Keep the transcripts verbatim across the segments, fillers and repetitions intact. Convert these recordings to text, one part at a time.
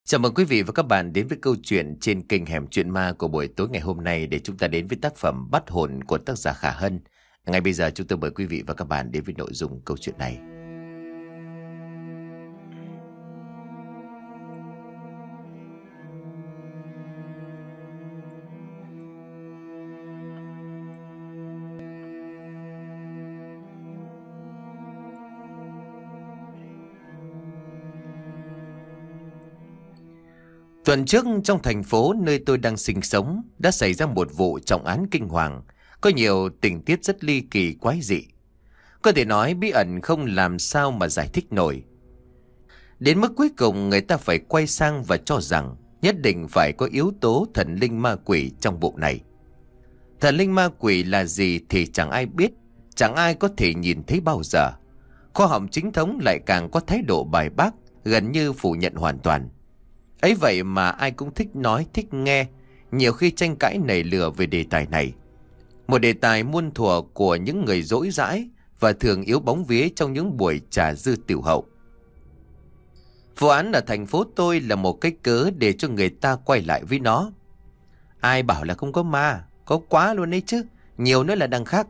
Chào mừng quý vị và các bạn đến với câu chuyện trên kênh Hẻm Chuyện Ma của buổi tối ngày hôm nay để chúng ta đến với tác phẩm Bắt Hồn của tác giả Khả Hân. Ngay bây giờ chúng tôi mời quý vị và các bạn đến với nội dung câu chuyện này. Tuần trước trong thành phố nơi tôi đang sinh sống đã xảy ra một vụ trọng án kinh hoàng, có nhiều tình tiết rất ly kỳ quái dị. Có thể nói bí ẩn không làm sao mà giải thích nổi. Đến mức cuối cùng người ta phải quay sang và cho rằng nhất định phải có yếu tố thần linh ma quỷ trong vụ này. Thần linh ma quỷ là gì thì chẳng ai biết, chẳng ai có thể nhìn thấy bao giờ. Khoa học chính thống lại càng có thái độ bài bác, gần như phủ nhận hoàn toàn. Ấy vậy mà ai cũng thích nói, thích nghe, nhiều khi tranh cãi nảy lửa về đề tài này. Một đề tài muôn thuở của những người dỗi dãi và thường yếu bóng vía trong những buổi trà dư tiểu hậu. Vụ án ở thành phố tôi là một cái cớ để cho người ta quay lại với nó. Ai bảo là không có ma, có quá luôn đấy chứ, nhiều nữa là đằng khác.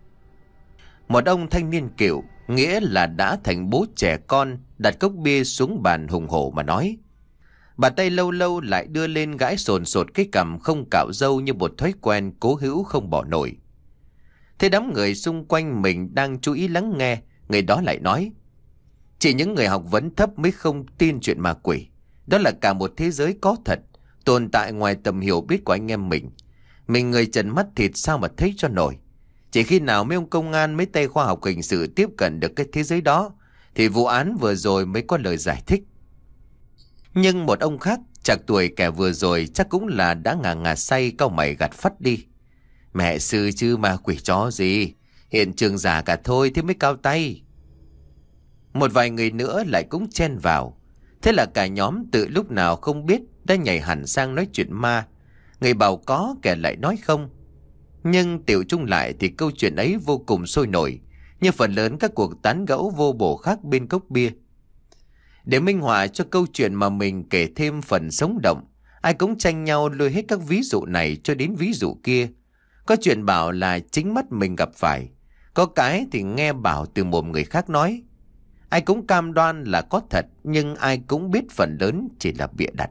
Một ông thanh niên kiểu, nghĩa là đã thành bố trẻ con, đặt cốc bia xuống bàn hùng hổ mà nói. Bàn tay lâu lâu lại đưa lên gãi sồn sột cái cằm không cạo râu như một thói quen cố hữu không bỏ nổi. Thế đám người xung quanh mình đang chú ý lắng nghe, người đó lại nói. Chỉ những người học vấn thấp mới không tin chuyện ma quỷ. Đó là cả một thế giới có thật, tồn tại ngoài tầm hiểu biết của anh em mình. Mình người trần mắt thịt sao mà thấy cho nổi. Chỉ khi nào mấy ông công an, mấy tay khoa học hình sự tiếp cận được cái thế giới đó, thì vụ án vừa rồi mới có lời giải thích. Nhưng một ông khác, chạc tuổi kẻ vừa rồi chắc cũng là đã ngà ngà say, cau mày gạt phắt đi. Mẹ sư chứ ma quỷ chó gì, hiện trường giả cả thôi thế mới cao tay. Một vài người nữa lại cũng chen vào. Thế là cả nhóm từ lúc nào không biết đã nhảy hẳn sang nói chuyện ma. Người bảo có, kẻ lại nói không. Nhưng tiểu chung lại thì câu chuyện ấy vô cùng sôi nổi, như phần lớn các cuộc tán gẫu vô bổ khác bên cốc bia. Để minh họa cho câu chuyện mà mình kể thêm phần sống động, ai cũng tranh nhau lôi hết các ví dụ này cho đến ví dụ kia. Có chuyện bảo là chính mắt mình gặp phải, có cái thì nghe bảo từ mồm người khác nói. Ai cũng cam đoan là có thật, nhưng ai cũng biết phần lớn chỉ là bịa đặt.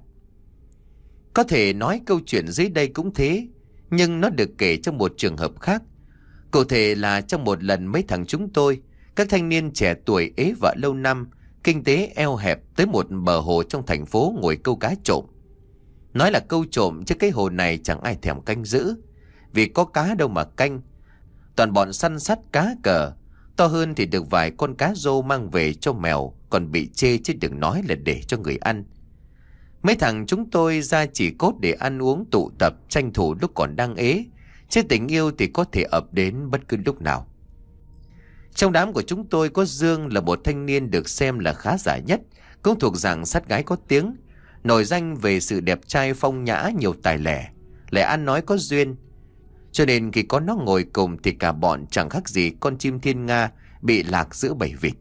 Có thể nói câu chuyện dưới đây cũng thế, nhưng nó được kể trong một trường hợp khác. Cụ thể là trong một lần mấy thằng chúng tôi, các thanh niên trẻ tuổi ế vợ lâu năm, kinh tế eo hẹp, tới một bờ hồ trong thành phố ngồi câu cá trộm. Nói là câu trộm chứ cái hồ này chẳng ai thèm canh giữ, vì có cá đâu mà canh. Toàn bọn săn sắt cá cờ, to hơn thì được vài con cá rô mang về cho mèo, còn bị chê chứ đừng nói là để cho người ăn. Mấy thằng chúng tôi ra chỉ cốt để ăn uống tụ tập, tranh thủ lúc còn đang ế, chứ tình yêu thì có thể ập đến bất cứ lúc nào. Trong đám của chúng tôi có Dương, là một thanh niên được xem là khá giả nhất, cũng thuộc dạng sát gái có tiếng, nổi danh về sự đẹp trai phong nhã, nhiều tài lẻ, lại ăn nói có duyên. Cho nên khi có nó ngồi cùng thì cả bọn chẳng khác gì con chim thiên nga bị lạc giữa bầy vịt.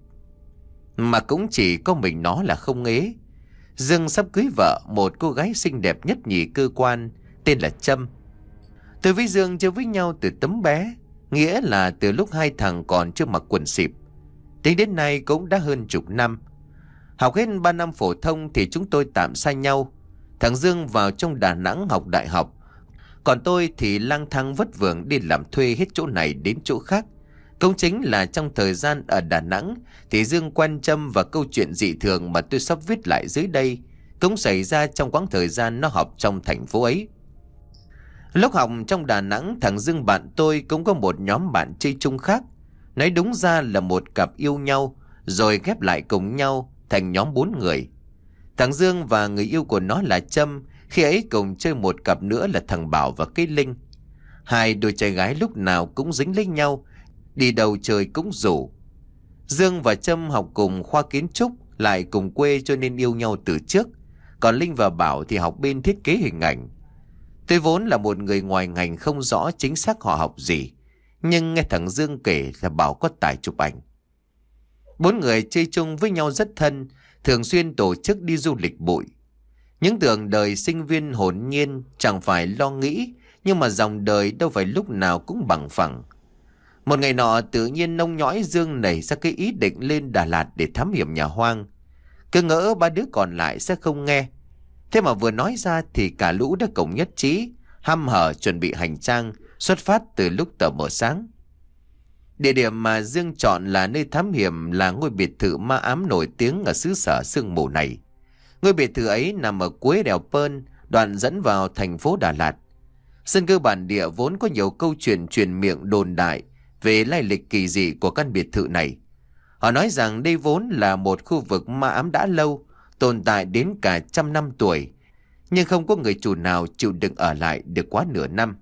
Mà cũng chỉ có mình nó là không ế. Dương sắp cưới vợ, một cô gái xinh đẹp nhất nhì cơ quan, tên là Trâm. Tôi với Dương chơi với nhau từ tấm bé, nghĩa là từ lúc hai thằng còn chưa mặc quần xịp. Tính đến nay cũng đã hơn chục năm. Học hết ba năm phổ thông thì chúng tôi tạm xa nhau. Thằng Dương vào trong Đà Nẵng học đại học, còn tôi thì lang thang vất vưởng đi làm thuê hết chỗ này đến chỗ khác. Cũng chính là trong thời gian ở Đà Nẵng thì Dương quan Trâm, và câu chuyện dị thường mà tôi sắp viết lại dưới đây cũng xảy ra trong quãng thời gian nó học trong thành phố ấy. Lúc học trong Đà Nẵng, thằng Dương bạn tôi cũng có một nhóm bạn chơi chung khác. Nói đúng ra là một cặp yêu nhau, rồi ghép lại cùng nhau thành nhóm bốn người. Thằng Dương và người yêu của nó là Trâm, khi ấy cùng chơi một cặp nữa là thằng Bảo và cái Linh. Hai đôi trai gái lúc nào cũng dính lấy nhau, đi đâu chơi cũng rủ. Dương và Trâm học cùng khoa kiến trúc, lại cùng quê cho nên yêu nhau từ trước. Còn Linh và Bảo thì học bên thiết kế hình ảnh. Tôi vốn là một người ngoài ngành, không rõ chính xác họ học gì, nhưng nghe thằng Dương kể là Bảo có tài chụp ảnh. Bốn người chơi chung với nhau rất thân, thường xuyên tổ chức đi du lịch bụi. Những tưởng đời sinh viên hồn nhiên chẳng phải lo nghĩ, nhưng mà dòng đời đâu phải lúc nào cũng bằng phẳng. Một ngày nọ tự nhiên nông nhõi Dương nảy ra cái ý định lên Đà Lạt để thám hiểm nhà hoang. Cứ ngỡ ba đứa còn lại sẽ không nghe. Thế mà vừa nói ra thì cả lũ đã cùng nhất trí, hăm hở chuẩn bị hành trang, xuất phát từ lúc tờ mờ sáng. Địa điểm mà Dương chọn là nơi thám hiểm là ngôi biệt thự ma ám nổi tiếng ở xứ sở sương mù này. Ngôi biệt thự ấy nằm ở cuối đèo Pơn, đoạn dẫn vào thành phố Đà Lạt. Dân cư bản địa vốn có nhiều câu chuyện truyền miệng đồn đại về lai lịch kỳ dị của căn biệt thự này. Họ nói rằng đây vốn là một khu vực ma ám đã lâu, tồn tại đến cả trăm năm tuổi, nhưng không có người chủ nào chịu đựng ở lại được quá nửa năm.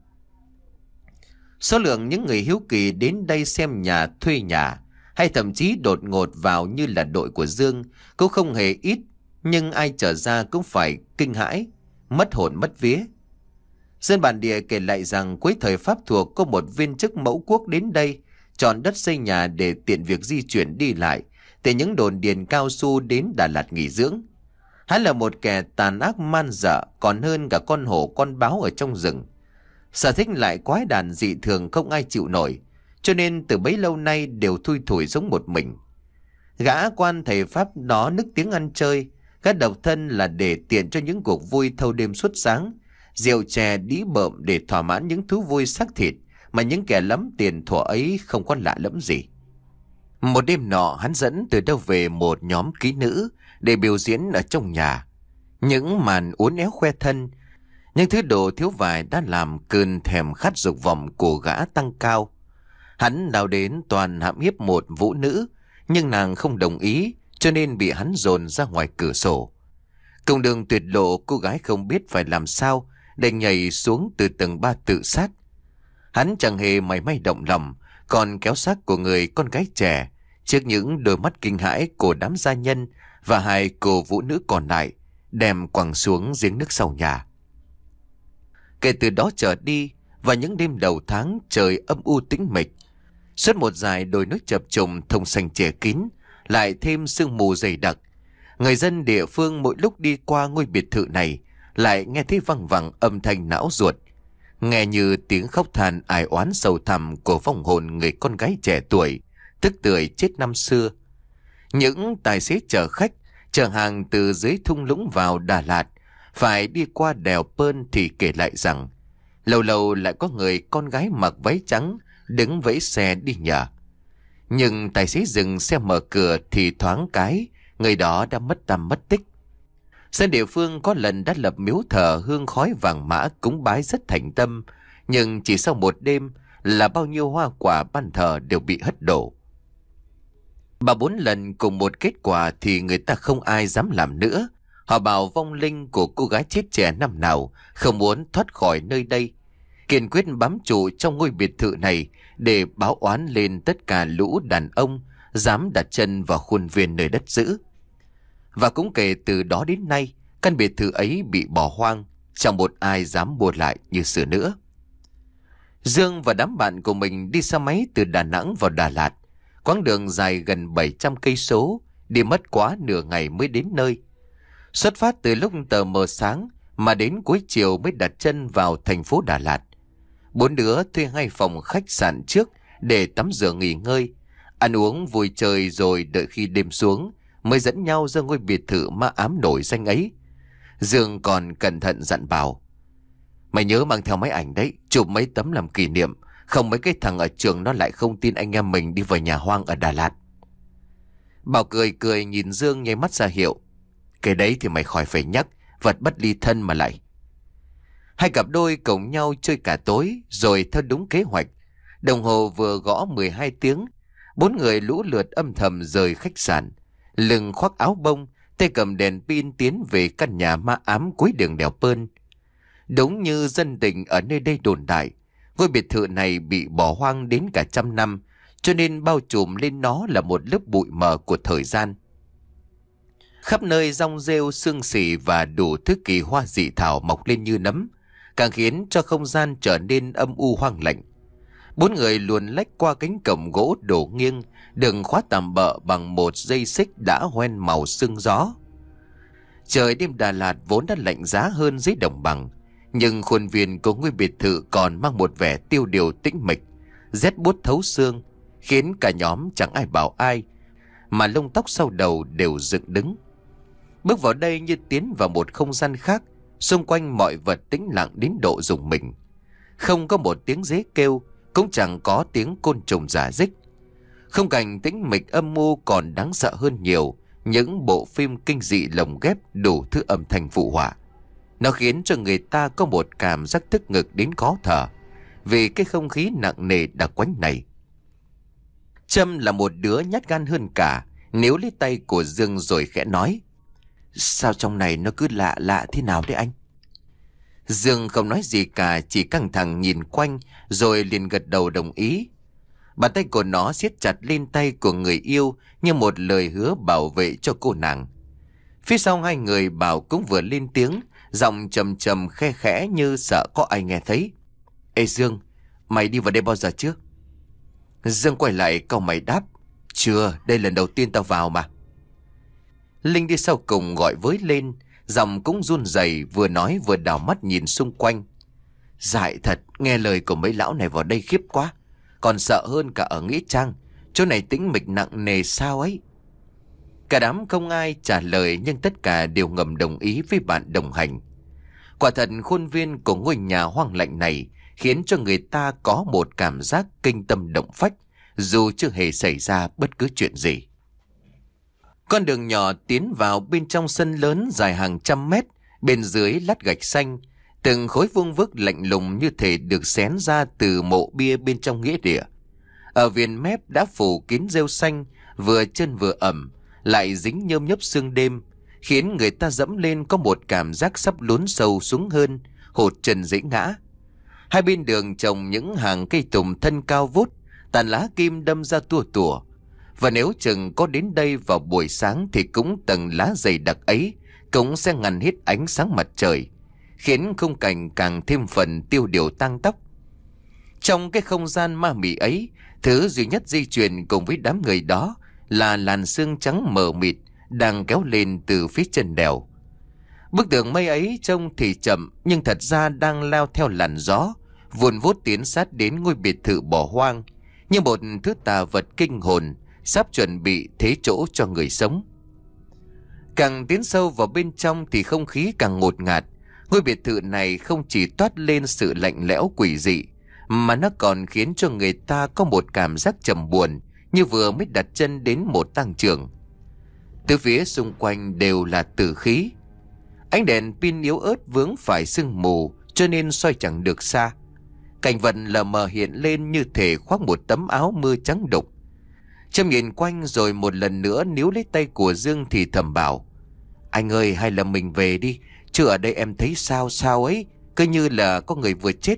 Số lượng những người hiếu kỳ đến đây xem nhà, thuê nhà, hay thậm chí đột ngột vào như là đội của Dương cũng không hề ít, nhưng ai trở ra cũng phải kinh hãi, mất hồn mất vía. Dân bản địa kể lại rằng cuối thời Pháp thuộc có một viên chức mẫu quốc đến đây, chọn đất xây nhà để tiện việc di chuyển đi lại, từ những đồn điền cao su đến Đà Lạt nghỉ dưỡng. Hắn là một kẻ tàn ác man dợ, còn hơn cả con hổ con báo ở trong rừng. Sở thích lại quái đản dị thường không ai chịu nổi, cho nên từ bấy lâu nay đều thui thủi giống một mình. Gã quan thầy Pháp nó nức tiếng ăn chơi, gã độc thân là để tiện cho những cuộc vui thâu đêm suốt sáng, rượu chè đĩ bợm để thỏa mãn những thú vui xác thịt mà những kẻ lắm tiền thuở ấy không có lạ lẫm gì. Một đêm nọ hắn dẫn từ đâu về một nhóm kỹ nữ để biểu diễn ở trong nhà. Những màn uốn éo khoe thân, những thứ đồ thiếu vải đã làm cơn thèm khát dục vọng của gã tăng cao. Hắn nào đến toàn hãm hiếp một vũ nữ, nhưng nàng không đồng ý, cho nên bị hắn dồn ra ngoài cửa sổ. Cùng đường tuyệt lộ, cô gái không biết phải làm sao để nhảy xuống từ tầng ba tự sát. Hắn chẳng hề mảy may động lòng, còn kéo xác của người con gái trẻ trước những đôi mắt kinh hãi của đám gia nhân và hai cô vũ nữ còn lại, đem quẳng xuống giếng nước sau nhà. Kể từ đó trở đi, vào những đêm đầu tháng trời âm u tĩnh mịch, suốt một dải đồi núi chập trùng thông xanh che kín, lại thêm sương mù dày đặc, người dân địa phương mỗi lúc đi qua ngôi biệt thự này lại nghe thấy văng vẳng âm thanh não ruột, nghe như tiếng khóc than ai oán sầu thẳm của vong hồn người con gái trẻ tuổi tức tưởi chết năm xưa. Những tài xế chở khách chở hàng từ dưới thung lũng vào Đà Lạt phải đi qua đèo Pơn thì kể lại rằng lâu lâu lại có người con gái mặc váy trắng đứng vẫy xe đi nhờ. Nhưng tài xế dừng xe mở cửa thì thoáng cái người đó đã mất tăm mất tích. Dân địa phương có lần đã lập miếu thờ hương khói vàng mã cúng bái rất thành tâm, nhưng chỉ sau một đêm là bao nhiêu hoa quả ban thờ đều bị hất đổ. Ba bốn lần cùng một kết quả thì người ta không ai dám làm nữa. Họ bảo vong linh của cô gái chết trẻ năm nào không muốn thoát khỏi nơi đây, kiên quyết bám trụ trong ngôi biệt thự này để báo oán lên tất cả lũ đàn ông dám đặt chân vào khuôn viên nơi đất giữ. Và cũng kể từ đó đến nay, căn biệt thự ấy bị bỏ hoang, chẳng một ai dám mua lại như xưa nữa. Dương và đám bạn của mình đi xe máy từ Đà Nẵng vào Đà Lạt, quãng đường dài gần bảy trăm cây số, đi mất quá nửa ngày mới đến nơi. Xuất phát từ lúc tờ mờ sáng mà đến cuối chiều mới đặt chân vào thành phố Đà Lạt. Bốn đứa thuê hai phòng khách sạn trước để tắm rửa nghỉ ngơi, ăn uống vui chơi, rồi đợi khi đêm xuống mới dẫn nhau ra ngôi biệt thự ma ám nổi danh ấy. Dương còn cẩn thận dặn bảo: "Mày nhớ mang theo máy ảnh đấy, chụp mấy tấm làm kỷ niệm, không mấy cái thằng ở trường nó lại không tin anh em mình đi vào nhà hoang ở Đà Lạt." Bảo cười cười nhìn Dương nháy mắt ra hiệu: "Cái đấy thì mày khỏi phải nhắc, vật bất ly thân mà lại." Hai cặp đôi cùng nhau chơi cả tối, rồi theo đúng kế hoạch, đồng hồ vừa gõ mười hai tiếng, bốn người lũ lượt âm thầm rời khách sạn, lưng khoác áo bông, tay cầm đèn pin tiến về căn nhà ma ám cuối đường đèo Pơn. Đúng như dân tình ở nơi đây đồn đại, ngôi biệt thự này bị bỏ hoang đến cả trăm năm, cho nên bao trùm lên nó là một lớp bụi mờ của thời gian. Khắp nơi rong rêu sương xỉ và đủ thứ kỳ hoa dị thảo mọc lên như nấm, càng khiến cho không gian trở nên âm u hoang lạnh. Bốn người luồn lách qua cánh cổng gỗ đổ nghiêng, đường khóa tạm bợ bằng một dây xích đã hoen màu sương gió. Trời đêm Đà Lạt vốn đã lạnh giá hơn dưới đồng bằng, nhưng khuôn viên của ngôi biệt thự còn mang một vẻ tiêu điều tĩnh mịch, rét buốt thấu xương, khiến cả nhóm chẳng ai bảo ai, mà lông tóc sau đầu đều dựng đứng. Bước vào đây như tiến vào một không gian khác, xung quanh mọi vật tĩnh lặng đến độ rùng mình. Không có một tiếng dế kêu, cũng chẳng có tiếng côn trùng rả rích. Khung cảnh tĩnh mịch âm mưu còn đáng sợ hơn nhiều những bộ phim kinh dị lồng ghép đủ thứ âm thanh phụ họa. Nó khiến cho người ta có một cảm giác tức ngực đến khó thở vì cái không khí nặng nề đặc quánh này. Trâm là một đứa nhát gan hơn cả, níu lấy tay của Dương rồi khẽ nói: "Sao trong này nó cứ lạ lạ thế nào đấy anh?" Dương không nói gì cả, chỉ căng thẳng nhìn quanh rồi liền gật đầu đồng ý. Bàn tay của nó siết chặt lên tay của người yêu như một lời hứa bảo vệ cho cô nàng. Phía sau hai người Bảo cũng vừa lên tiếng, giọng trầm trầm khe khẽ như sợ có ai nghe thấy: "Ê Dương, mày đi vào đây bao giờ chưa?" Dương quay lại cau mày đáp: "Chưa, đây lần đầu tiên tao vào mà." Linh đi sau cùng gọi với lên, giọng cũng run rẩy, vừa nói vừa đảo mắt nhìn xung quanh. "Dại thật, nghe lời của mấy lão này vào đây khiếp quá, còn sợ hơn cả ở Nghĩa Trang, chỗ này tĩnh mịch nặng nề sao ấy." Cả đám không ai trả lời, nhưng tất cả đều ngầm đồng ý với bạn đồng hành. Quả thật khuôn viên của ngôi nhà hoang lạnh này khiến cho người ta có một cảm giác kinh tâm động phách, dù chưa hề xảy ra bất cứ chuyện gì. Con đường nhỏ tiến vào bên trong sân lớn dài hàng trăm mét, bên dưới lát gạch xanh, từng khối vuông vức lạnh lùng như thể được xén ra từ mộ bia bên trong nghĩa địa. Ở viền mép đã phủ kín rêu xanh, vừa chân vừa ẩm, lại dính nhơm nhớp sương đêm, khiến người ta dẫm lên có một cảm giác sắp lún sâu xuống hơn, hụt chân dễ ngã. Hai bên đường trồng những hàng cây tùng thân cao vút, tàn lá kim đâm ra tua tủa. Và nếu chừng có đến đây vào buổi sáng thì cũng tầng lá dày đặc ấy cũng sẽ ngăn hết ánh sáng mặt trời, khiến khung cảnh càng thêm phần tiêu điều tang tóc. Trong cái không gian ma mị ấy, thứ duy nhất di chuyển cùng với đám người đó là làn sương trắng mờ mịt đang kéo lên từ phía chân đèo. Bức tường mây ấy trông thì chậm, nhưng thật ra đang lao theo làn gió, vun vút tiến sát đến ngôi biệt thự bỏ hoang, như một thứ tà vật kinh hồn sắp chuẩn bị thế chỗ cho người sống. Càng tiến sâu vào bên trong thì không khí càng ngột ngạt. Ngôi biệt thự này không chỉ toát lên sự lạnh lẽo quỷ dị, mà nó còn khiến cho người ta có một cảm giác trầm buồn, như vừa mới đặt chân đến một tang trường. Từ phía xung quanh đều là tử khí. Ánh đèn pin yếu ớt vướng phải sương mù, cho nên soi chẳng được xa. Cảnh vật lờ mờ hiện lên như thể khoác một tấm áo mưa trắng đục. Trâm nhìn quanh rồi một lần nữa níu lấy tay của Dương thì thầm bảo: "Anh ơi, hay là mình về đi, chứ ở đây em thấy sao sao ấy, cứ như là có người vừa chết."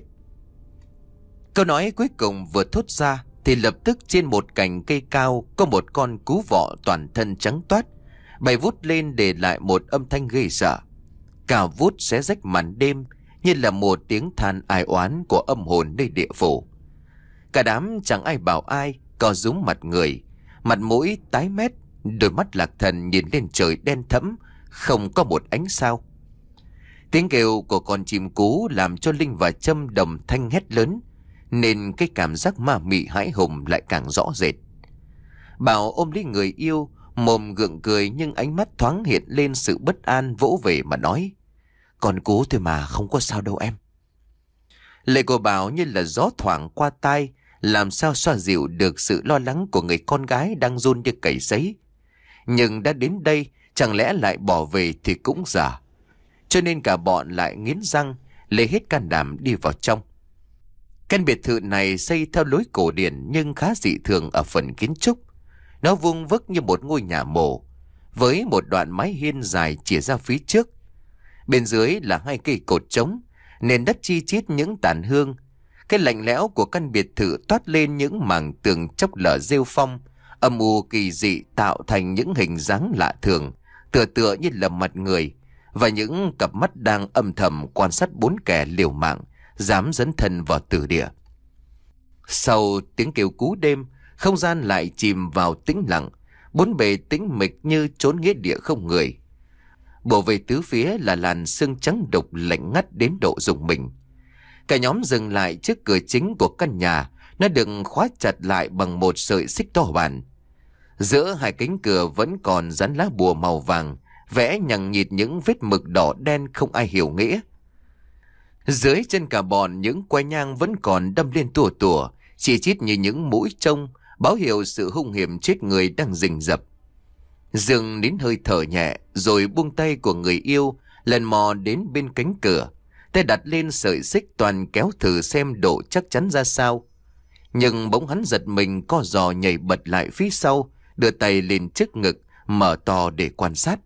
Câu nói cuối cùng vừa thốt ra thì lập tức trên một cành cây cao có một con cú vọ toàn thân trắng toát bay vút lên, để lại một âm thanh ghê sợ, cào vút xé rách màn đêm, như là một tiếng than ai oán của âm hồn nơi địa phủ. Cả đám chẳng ai bảo ai, co rúm mặt người, mặt mũi tái mét, đôi mắt lạc thần nhìn lên trời đen thẫm, không có một ánh sao. Tiếng kêu của con chim cú làm cho Linh và Trâm đồng thanh hét lớn, nên cái cảm giác ma mị hãi hùng lại càng rõ rệt. Bảo ôm lấy người yêu, mồm gượng cười nhưng ánh mắt thoáng hiện lên sự bất an, vỗ về mà nói: "Con cú thôi mà, không có sao đâu em." Lời của Bảo như là gió thoảng qua tai, làm sao xoa dịu được sự lo lắng của người con gái đang run như cầy sấy. Nhưng đã đến đây, chẳng lẽ lại bỏ về thì cũng giả. Cho nên cả bọn lại nghiến răng, lấy hết can đảm đi vào trong. Căn biệt thự này xây theo lối cổ điển nhưng khá dị thường ở phần kiến trúc. Nó vuông vức như một ngôi nhà mồ, với một đoạn mái hiên dài chìa ra phía trước. Bên dưới là hai cây cột trống, nền đất chi chít những tàn hương. Cái lạnh lẽo của căn biệt thự toát lên những mảng tường chốc lở rêu phong, âm u kỳ dị tạo thành những hình dáng lạ thường, tựa tựa như là mặt người, và những cặp mắt đang âm thầm quan sát bốn kẻ liều mạng dám dấn thân vào tử địa. Sau tiếng kêu cú đêm, không gian lại chìm vào tĩnh lặng, bốn bề tĩnh mịch như chốn nghĩa địa không người. bổ về tứ phía là làn sương trắng đục lạnh ngắt đến độ rùng mình. Cả nhóm dừng lại trước cửa chính của căn nhà. Nó được khóa chặt lại bằng một sợi xích to bản. Giữa hai cánh cửa vẫn còn dán lá bùa màu vàng, vẽ nhằng nhịt những vết mực đỏ đen không ai hiểu nghĩa. Dưới chân cả bọn, những que nhang vẫn còn đâm lên tủa tủa, chỉ chít như những mũi trông, báo hiệu sự hung hiểm chết người đang rình rập. Dương nín hơi thở nhẹ, rồi buông tay của người yêu, lần mò đến bên cánh cửa. Tay đặt lên sợi xích toàn kéo thử xem độ chắc chắn ra sao. Nhưng bỗng hắn giật mình, co giò nhảy bật lại phía sau, đưa tay lên trước ngực, mở to để quan sát.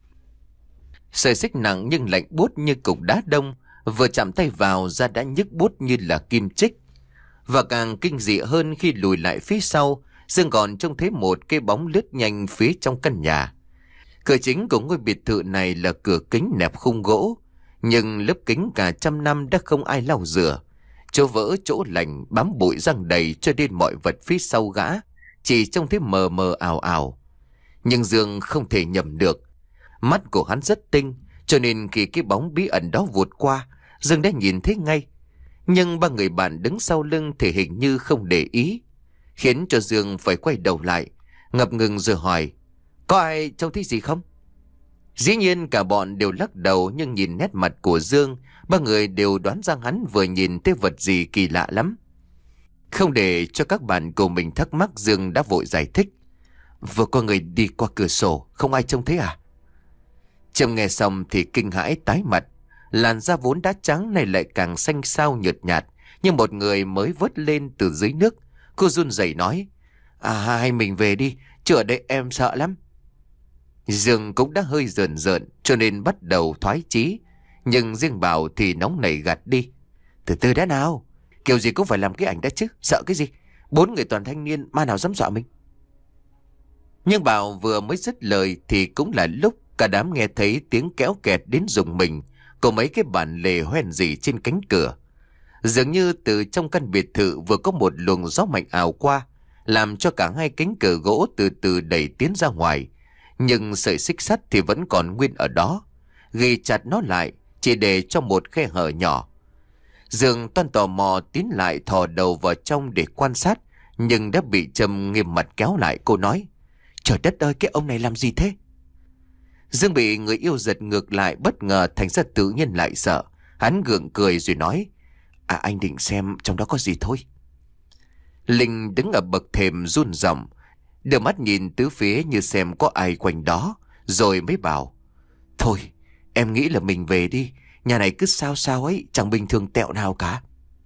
Sợi xích nặng nhưng lạnh buốt như cục đá đông, vừa chạm tay vào da đã nhức buốt như là kim chích. Và càng kinh dị hơn khi lùi lại phía sau, Dương còn trông thấy một cái bóng lướt nhanh phía trong căn nhà. Cửa chính của ngôi biệt thự này là cửa kính nẹp khung gỗ, nhưng lớp kính cả trăm năm đã không ai lau rửa. Chỗ vỡ chỗ lành bám bụi răng đầy, cho nên mọi vật phía sau gã chỉ trông thấy mờ mờ ảo ảo. Nhưng Dương không thể nhầm được. Mắt của hắn rất tinh, cho nên khi cái bóng bí ẩn đó vụt qua, Dương đã nhìn thấy ngay. Nhưng ba người bạn đứng sau lưng thì hình như không để ý, khiến cho Dương phải quay đầu lại, ngập ngừng rồi hỏi: có ai trông thấy gì không? Dĩ nhiên cả bọn đều lắc đầu, nhưng nhìn nét mặt của Dương, ba người đều đoán rằng hắn vừa nhìn thấy vật gì kỳ lạ lắm. Không để cho các bạn của mình thắc mắc, Dương đã vội giải thích: vừa có người đi qua cửa sổ, không ai trông thấy à? Trâm nghe xong thì kinh hãi tái mặt. Làn da vốn đã trắng này lại càng xanh xao nhợt nhạt, như một người mới vớt lên từ dưới nước. Cô run rẩy nói: à hay mình về đi, chứ ở đây em sợ lắm. Dương cũng đã hơi rờn rợn, cho nên bắt đầu thoái chí. Nhưng riêng Bảo thì nóng nảy gạt đi: từ từ đã nào, kiểu gì cũng phải làm cái ảnh đã chứ, sợ cái gì? Bốn người toàn thanh niên, ma nào dám dọa mình. Nhưng Bảo vừa mới dứt lời thì cũng là lúc cả đám nghe thấy tiếng kéo kẹt đến rùng mình, có mấy cái bản lề hoen rỉ trên cánh cửa. Dường như từ trong căn biệt thự vừa có một luồng gió mạnh ảo qua, làm cho cả hai cánh cửa gỗ từ từ đẩy tiến ra ngoài. Nhưng sợi xích sắt thì vẫn còn nguyên ở đó, ghi chặt nó lại chỉ để cho một khe hở nhỏ. Dương toan tò mò tiến lại thò đầu vào trong để quan sát, nhưng đã bị Trâm nghiêm mặt kéo lại. Cô nói: trời đất ơi, cái ông này làm gì thế? Dương bị người yêu giật ngược lại, bất ngờ thành ra tự nhiên lại sợ. Hắn gượng cười rồi nói: à anh định xem trong đó có gì thôi. Linh đứng ở bậc thềm run rẩy, đưa mắt nhìn tứ phía như xem có ai quanh đó, rồi mới bảo: thôi em nghĩ là mình về đi, nhà này cứ sao sao ấy, chẳng bình thường tẹo nào cả.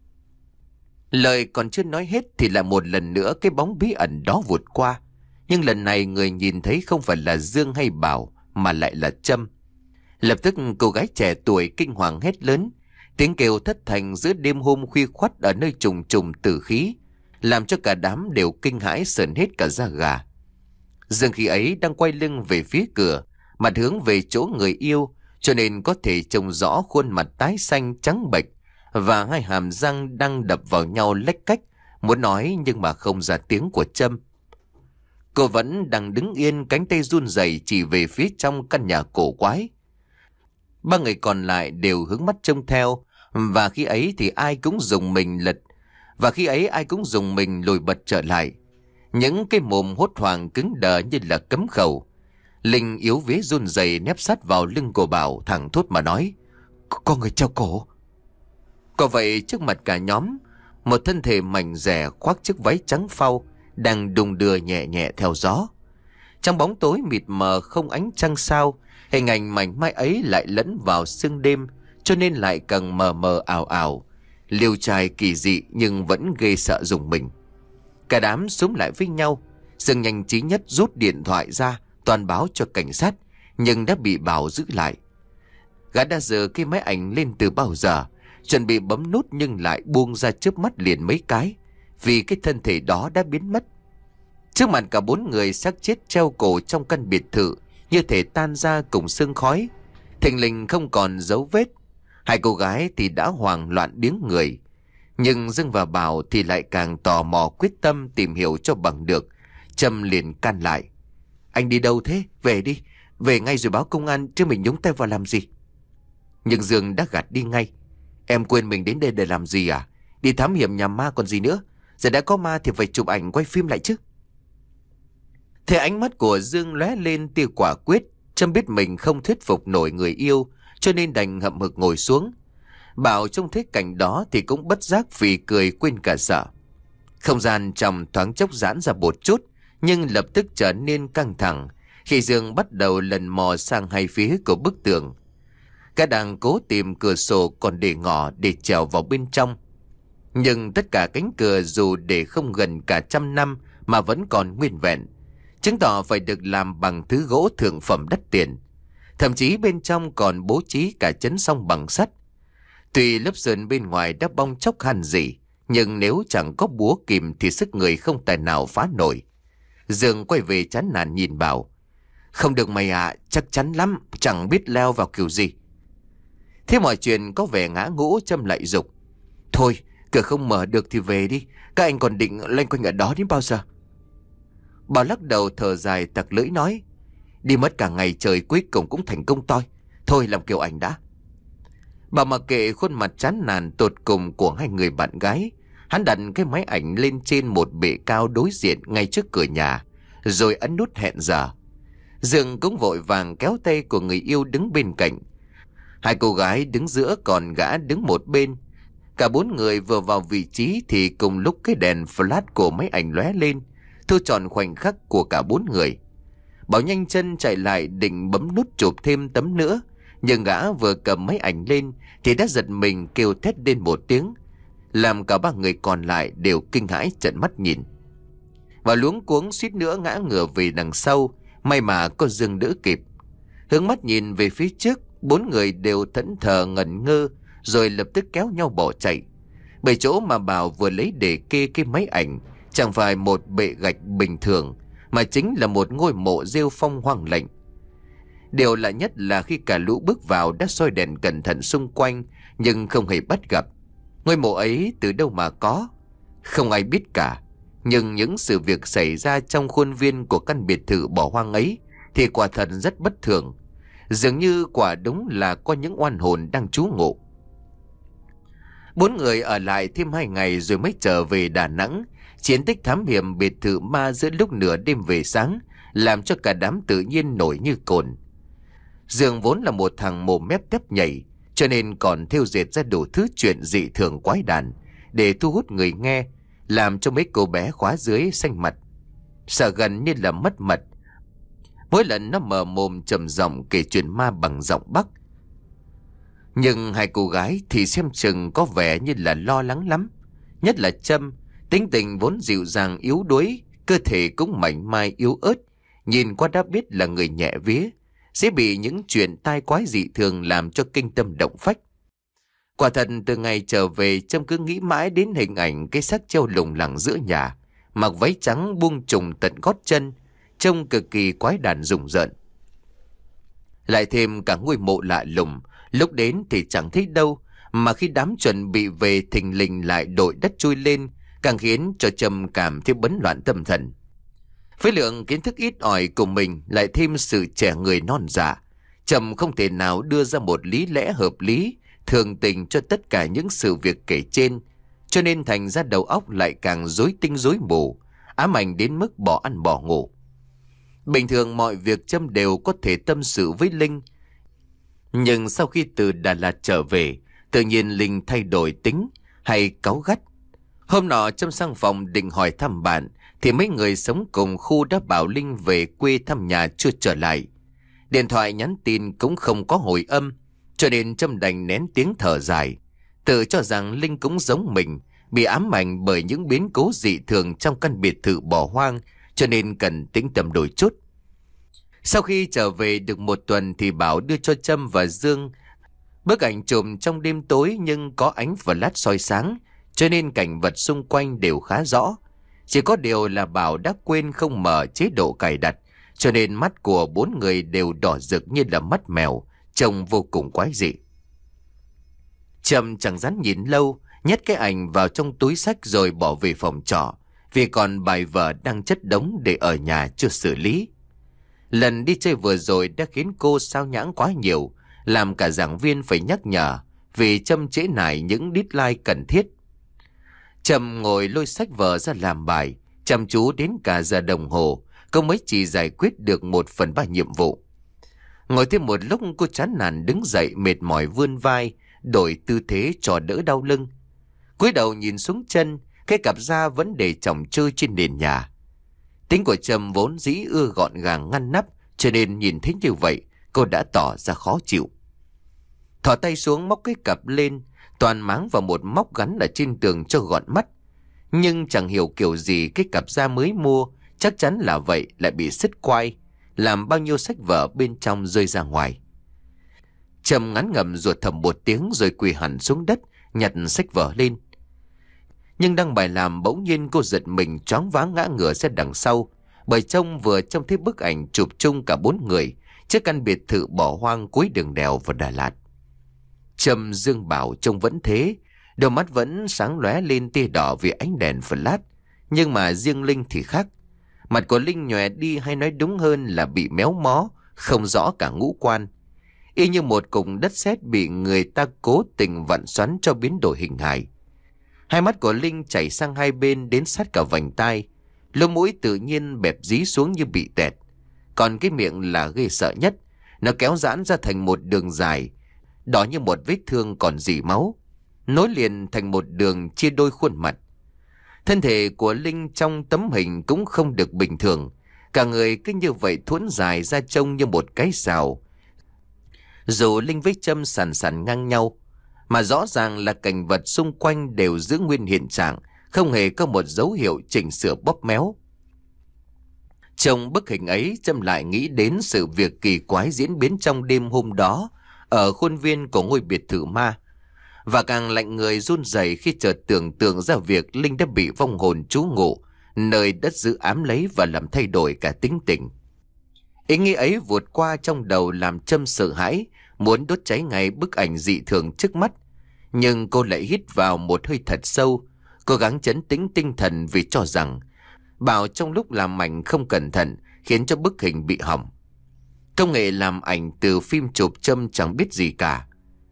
Lời còn chưa nói hết thì lại một lần nữa cái bóng bí ẩn đó vụt qua. Nhưng lần này người nhìn thấy không phải là Dương hay Bảo, mà lại là Trâm. Lập tức cô gái trẻ tuổi kinh hoàng hét lớn, tiếng kêu thất thành giữa đêm hôm khuya khoắt ở nơi trùng trùng tử khí, làm cho cả đám đều kinh hãi sởn hết cả da gà. Dương khi ấy đang quay lưng về phía cửa, mặt hướng về chỗ người yêu, cho nên có thể trông rõ khuôn mặt tái xanh trắng bệch và hai hàm răng đang đập vào nhau lách cách, muốn nói nhưng mà không ra tiếng của Trâm. Cô vẫn đang đứng yên, cánh tay run rẩy chỉ về phía trong căn nhà cổ quái. Ba người còn lại đều hướng mắt trông theo, và khi ấy thì ai cũng dùng mình lật, và khi ấy ai cũng dùng mình lùi bật trở lại. Những cái mồm hốt hoảng cứng đờ như là cấm khẩu. Linh yếu vía run rẩy nép sát vào lưng của Bảo, thẳng thốt mà nói: có người treo cổ. Có vậy trước mặt cả nhóm, một thân thể mảnh dẻ khoác chiếc váy trắng phau đang đung đưa nhẹ nhẹ theo gió. Trong bóng tối mịt mờ không ánh trăng sao, hình ảnh mảnh mai ấy lại lẫn vào sương đêm, cho nên lại càng mờ mờ ảo ảo, liêu trai kỳ dị nhưng vẫn ghê sợ rùng mình. Cả đám xúm lại với nhau. Dương nhanh trí nhất rút điện thoại ra toàn báo cho cảnh sát, nhưng đã bị Bảo giữ lại. Gã đã giơ cái máy ảnh lên từ bao giờ, chuẩn bị bấm nút nhưng lại buông ra chớp mắt liền mấy cái, vì cái thân thể đó đã biến mất. Trước mặt cả bốn người, xác chết treo cổ trong căn biệt thự như thể tan ra cùng sương khói, thình lình không còn dấu vết. Hai cô gái thì đã hoảng loạn điếng người, nhưng Dương và Bảo thì lại càng tò mò quyết tâm tìm hiểu cho bằng được. Trâm liền can lại: anh đi đâu thế? Về đi, Về ngay rồi báo công an, chứ mình nhúng tay vào làm gì. Nhưng Dương đã gạt đi ngay. Em quên mình đến đây để làm gì à? Đi thám hiểm nhà ma còn gì nữa. Giờ đã có ma thì phải chụp ảnh quay phim lại chứ. Thế ánh mắt của Dương lóe lên tia quả quyết. Trâm biết mình không thuyết phục nổi người yêu, cho nên đành hậm hực ngồi xuống. Bảo trông thấy cảnh đó thì cũng bất giác vì cười quên cả sợ. Không gian trong thoáng chốc giãn ra một chút, nhưng lập tức trở nên căng thẳng khi Dương bắt đầu lần mò sang hai phía của bức tường. Cả đang cố tìm cửa sổ còn để ngỏ để trèo vào bên trong. Nhưng tất cả cánh cửa dù để không gần cả trăm năm mà vẫn còn nguyên vẹn, chứng tỏ phải được làm bằng thứ gỗ thượng phẩm đắt tiền. Thậm chí bên trong còn bố trí cả chấn song bằng sắt. Tuy lớp sơn bên ngoài đã bong chóc hằn gì, nhưng nếu chẳng có búa kìm thì sức người không tài nào phá nổi. Dương quay về chán nản nhìn Bảo. Không được mày ạ, chắc chắn lắm, chẳng biết leo vào kiểu gì. Thế mọi chuyện có vẻ ngã ngũ. Trâm lại dục. Thôi, cửa không mở được thì về đi. Các anh còn định loanh quanh ở đó đến bao giờ? Bảo lắc đầu thở dài tặc lưỡi nói. Đi mất cả ngày trời cuối cùng cũng thành công toi. Thôi làm kiểu ảnh đã. Bảo mặc kệ khuôn mặt chán nản tột cùng của hai người bạn gái. Hắn đặt cái máy ảnh lên trên một bệ cao đối diện ngay trước cửa nhà, rồi ấn nút hẹn giờ. Dương cũng vội vàng kéo tay của người yêu đứng bên cạnh. Hai cô gái đứng giữa, còn gã đứng một bên. Cả bốn người vừa vào vị trí thì cùng lúc cái đèn flash của máy ảnh lóe lên, thu tròn khoảnh khắc của cả bốn người. Bảo nhanh chân chạy lại định bấm nút chụp thêm tấm nữa, nhưng gã vừa cầm máy ảnh lên thì đã giật mình kêu thét lên một tiếng, làm cả ba người còn lại đều kinh hãi trợn mắt nhìn. Và luống cuống suýt nữa ngã ngửa về đằng sau, may mà có Dương đỡ kịp. Hướng mắt nhìn về phía trước, bốn người đều thẫn thờ ngẩn ngơ, rồi lập tức kéo nhau bỏ chạy. Bởi chỗ mà Bảo vừa lấy để kê cái máy ảnh chẳng phải một bệ gạch bình thường, mà chính là một ngôi mộ rêu phong hoang lạnh. Điều lạ nhất là khi cả lũ bước vào đã soi đèn cẩn thận xung quanh, nhưng không hề bắt gặp. Ngôi mộ ấy từ đâu mà có? Không ai biết cả. Nhưng những sự việc xảy ra trong khuôn viên của căn biệt thự bỏ hoang ấy thì quả thật rất bất thường. Dường như quả đúng là có những oan hồn đang trú ngụ. Bốn người ở lại thêm hai ngày rồi mới trở về Đà Nẵng. Chiến tích thám hiểm biệt thự ma giữa lúc nửa đêm về sáng làm cho cả đám tự nhiên nổi như cồn. Dương vốn là một thằng mồm mép tép nhảy, cho nên còn thêu dệt ra đủ thứ chuyện dị thường quái đản để thu hút người nghe, làm cho mấy cô bé khóa dưới xanh mặt, sợ gần như là mất mật. Mỗi lần nó mở mồm trầm giọng kể chuyện ma bằng giọng Bắc. Nhưng hai cô gái thì xem chừng có vẻ như là lo lắng lắm. Nhất là Trâm, tính tình vốn dịu dàng yếu đuối, cơ thể cũng mảnh mai yếu ớt, nhìn qua đã biết là người nhẹ vía, sẽ bị những chuyện tai quái dị thường làm cho kinh tâm động phách. Quả thật từ ngày trở về, Trâm cứ nghĩ mãi đến hình ảnh cái xác treo lủng lẳng giữa nhà, mặc váy trắng buông trùng tận gót chân, trông cực kỳ quái đản rùng rợn. Lại thêm cả ngôi mộ lạ lùng, lúc đến thì chẳng thấy đâu, mà khi đám chuẩn bị về thình lình lại đội đất trôi lên, càng khiến cho Trâm cảm thấy bấn loạn tâm thần. Với lượng kiến thức ít ỏi của mình, lại thêm sự trẻ người non dạ, Trâm không thể nào đưa ra một lý lẽ hợp lý thường tình cho tất cả những sự việc kể trên, cho nên thành ra đầu óc lại càng rối tinh rối mù, ám ảnh đến mức bỏ ăn bỏ ngủ. Bình thường mọi việc Trâm đều có thể tâm sự với Linh, nhưng sau khi từ Đà Lạt trở về, tự nhiên Linh thay đổi tính hay cáu gắt. Hôm nọ Trâm sang phòng định hỏi thăm bạn, thì mấy người sống cùng khu đã bảo Linh về quê thăm nhà chưa trở lại. Điện thoại nhắn tin cũng không có hồi âm, cho nên Trâm đành nén tiếng thở dài, tự cho rằng Linh cũng giống mình, bị ám ảnh bởi những biến cố dị thường trong căn biệt thự bỏ hoang, cho nên cần tĩnh tâm đổi chút. Sau khi trở về được một tuần thì Bảo đưa cho Trâm và Dương bức ảnh chụp trong đêm tối nhưng có ánh flash soi sáng, cho nên cảnh vật xung quanh đều khá rõ. Chỉ có điều là Bảo đã quên không mở chế độ cài đặt, cho nên mắt của bốn người đều đỏ rực như là mắt mèo, trông vô cùng quái dị. Trâm chẳng dám nhìn lâu, nhét cái ảnh vào trong túi xách rồi bỏ về phòng trọ, vì còn bài vở đang chất đống để ở nhà chưa xử lý. Lần đi chơi vừa rồi đã khiến cô sao nhãng quá nhiều, làm cả giảng viên phải nhắc nhở vì Trâm trễ nải những deadline cần thiết. Trâm ngồi lôi sách vở ra làm bài, chăm chú đến cả giờ đồng hồ, cô mới chỉ giải quyết được một phần ba nhiệm vụ. Ngồi thêm một lúc cô chán nản đứng dậy mệt mỏi vươn vai, đổi tư thế cho đỡ đau lưng. Cúi đầu nhìn xuống chân, cái cặp da vẫn để chồng chơi trên nền nhà. Tính của Trâm vốn dĩ ưa gọn gàng ngăn nắp, cho nên nhìn thấy như vậy, cô đã tỏ ra khó chịu. Thò tay xuống móc cái cặp lên, toàn máng vào một móc gắn ở trên tường cho gọn mắt. Nhưng chẳng hiểu kiểu gì cái cặp da mới mua, chắc chắn là vậy lại bị sứt quai, làm bao nhiêu sách vở bên trong rơi ra ngoài. Trâm ngán ngẩm ruột thầm một tiếng rồi quỳ hẳn xuống đất, nhặt sách vở lên. Nhưng đang bài làm bỗng nhiên cô giật mình choáng váng ngã ngửa ra đằng sau, bởi trông vừa trông thấy bức ảnh chụp chung cả bốn người trước căn biệt thự bỏ hoang cuối đường đèo vào Đà Lạt. Trâm Dương Bảo trông vẫn thế, đôi mắt vẫn sáng lóe lên tia đỏ vì ánh đèn flash, nhưng mà riêng Linh thì khác. Mặt của Linh nhòe đi, hay nói đúng hơn là bị méo mó, không rõ cả ngũ quan, y như một cục đất sét bị người ta cố tình vặn xoắn cho biến đổi hình hài. Hai mắt của Linh chảy sang hai bên đến sát cả vành tai, lỗ mũi tự nhiên bẹp dí xuống như bị tẹt. Còn cái miệng là ghê sợ nhất, nó kéo giãn ra thành một đường dài, đỏ như một vết thương còn rỉ máu, nối liền thành một đường chia đôi khuôn mặt. Thân thể của Linh trong tấm hình cũng không được bình thường, cả người cứ như vậy thuẫn dài ra trông như một cái sào. Dù Linh với Trâm sàn sàn ngang nhau, mà rõ ràng là cảnh vật xung quanh đều giữ nguyên hiện trạng, không hề có một dấu hiệu chỉnh sửa bóp méo. Trong bức hình ấy, Trâm lại nghĩ đến sự việc kỳ quái diễn biến trong đêm hôm đó ở khuôn viên của ngôi biệt thự ma, và càng lạnh người run rẩy khi chợt tưởng tượng ra việc Linh đã bị vong hồn trú ngụ nơi đất giữ ám lấy và làm thay đổi cả tính tình. Ý nghĩ ấy vụt qua trong đầu làm Trâm sợ hãi, muốn đốt cháy ngay bức ảnh dị thường trước mắt. Nhưng cô lại hít vào một hơi thật sâu, cố gắng trấn tĩnh tinh thần vì cho rằng bảo trong lúc làm ảnh không cẩn thận khiến cho bức hình bị hỏng. Công nghệ làm ảnh từ phim chụp Trâm chẳng biết gì cả.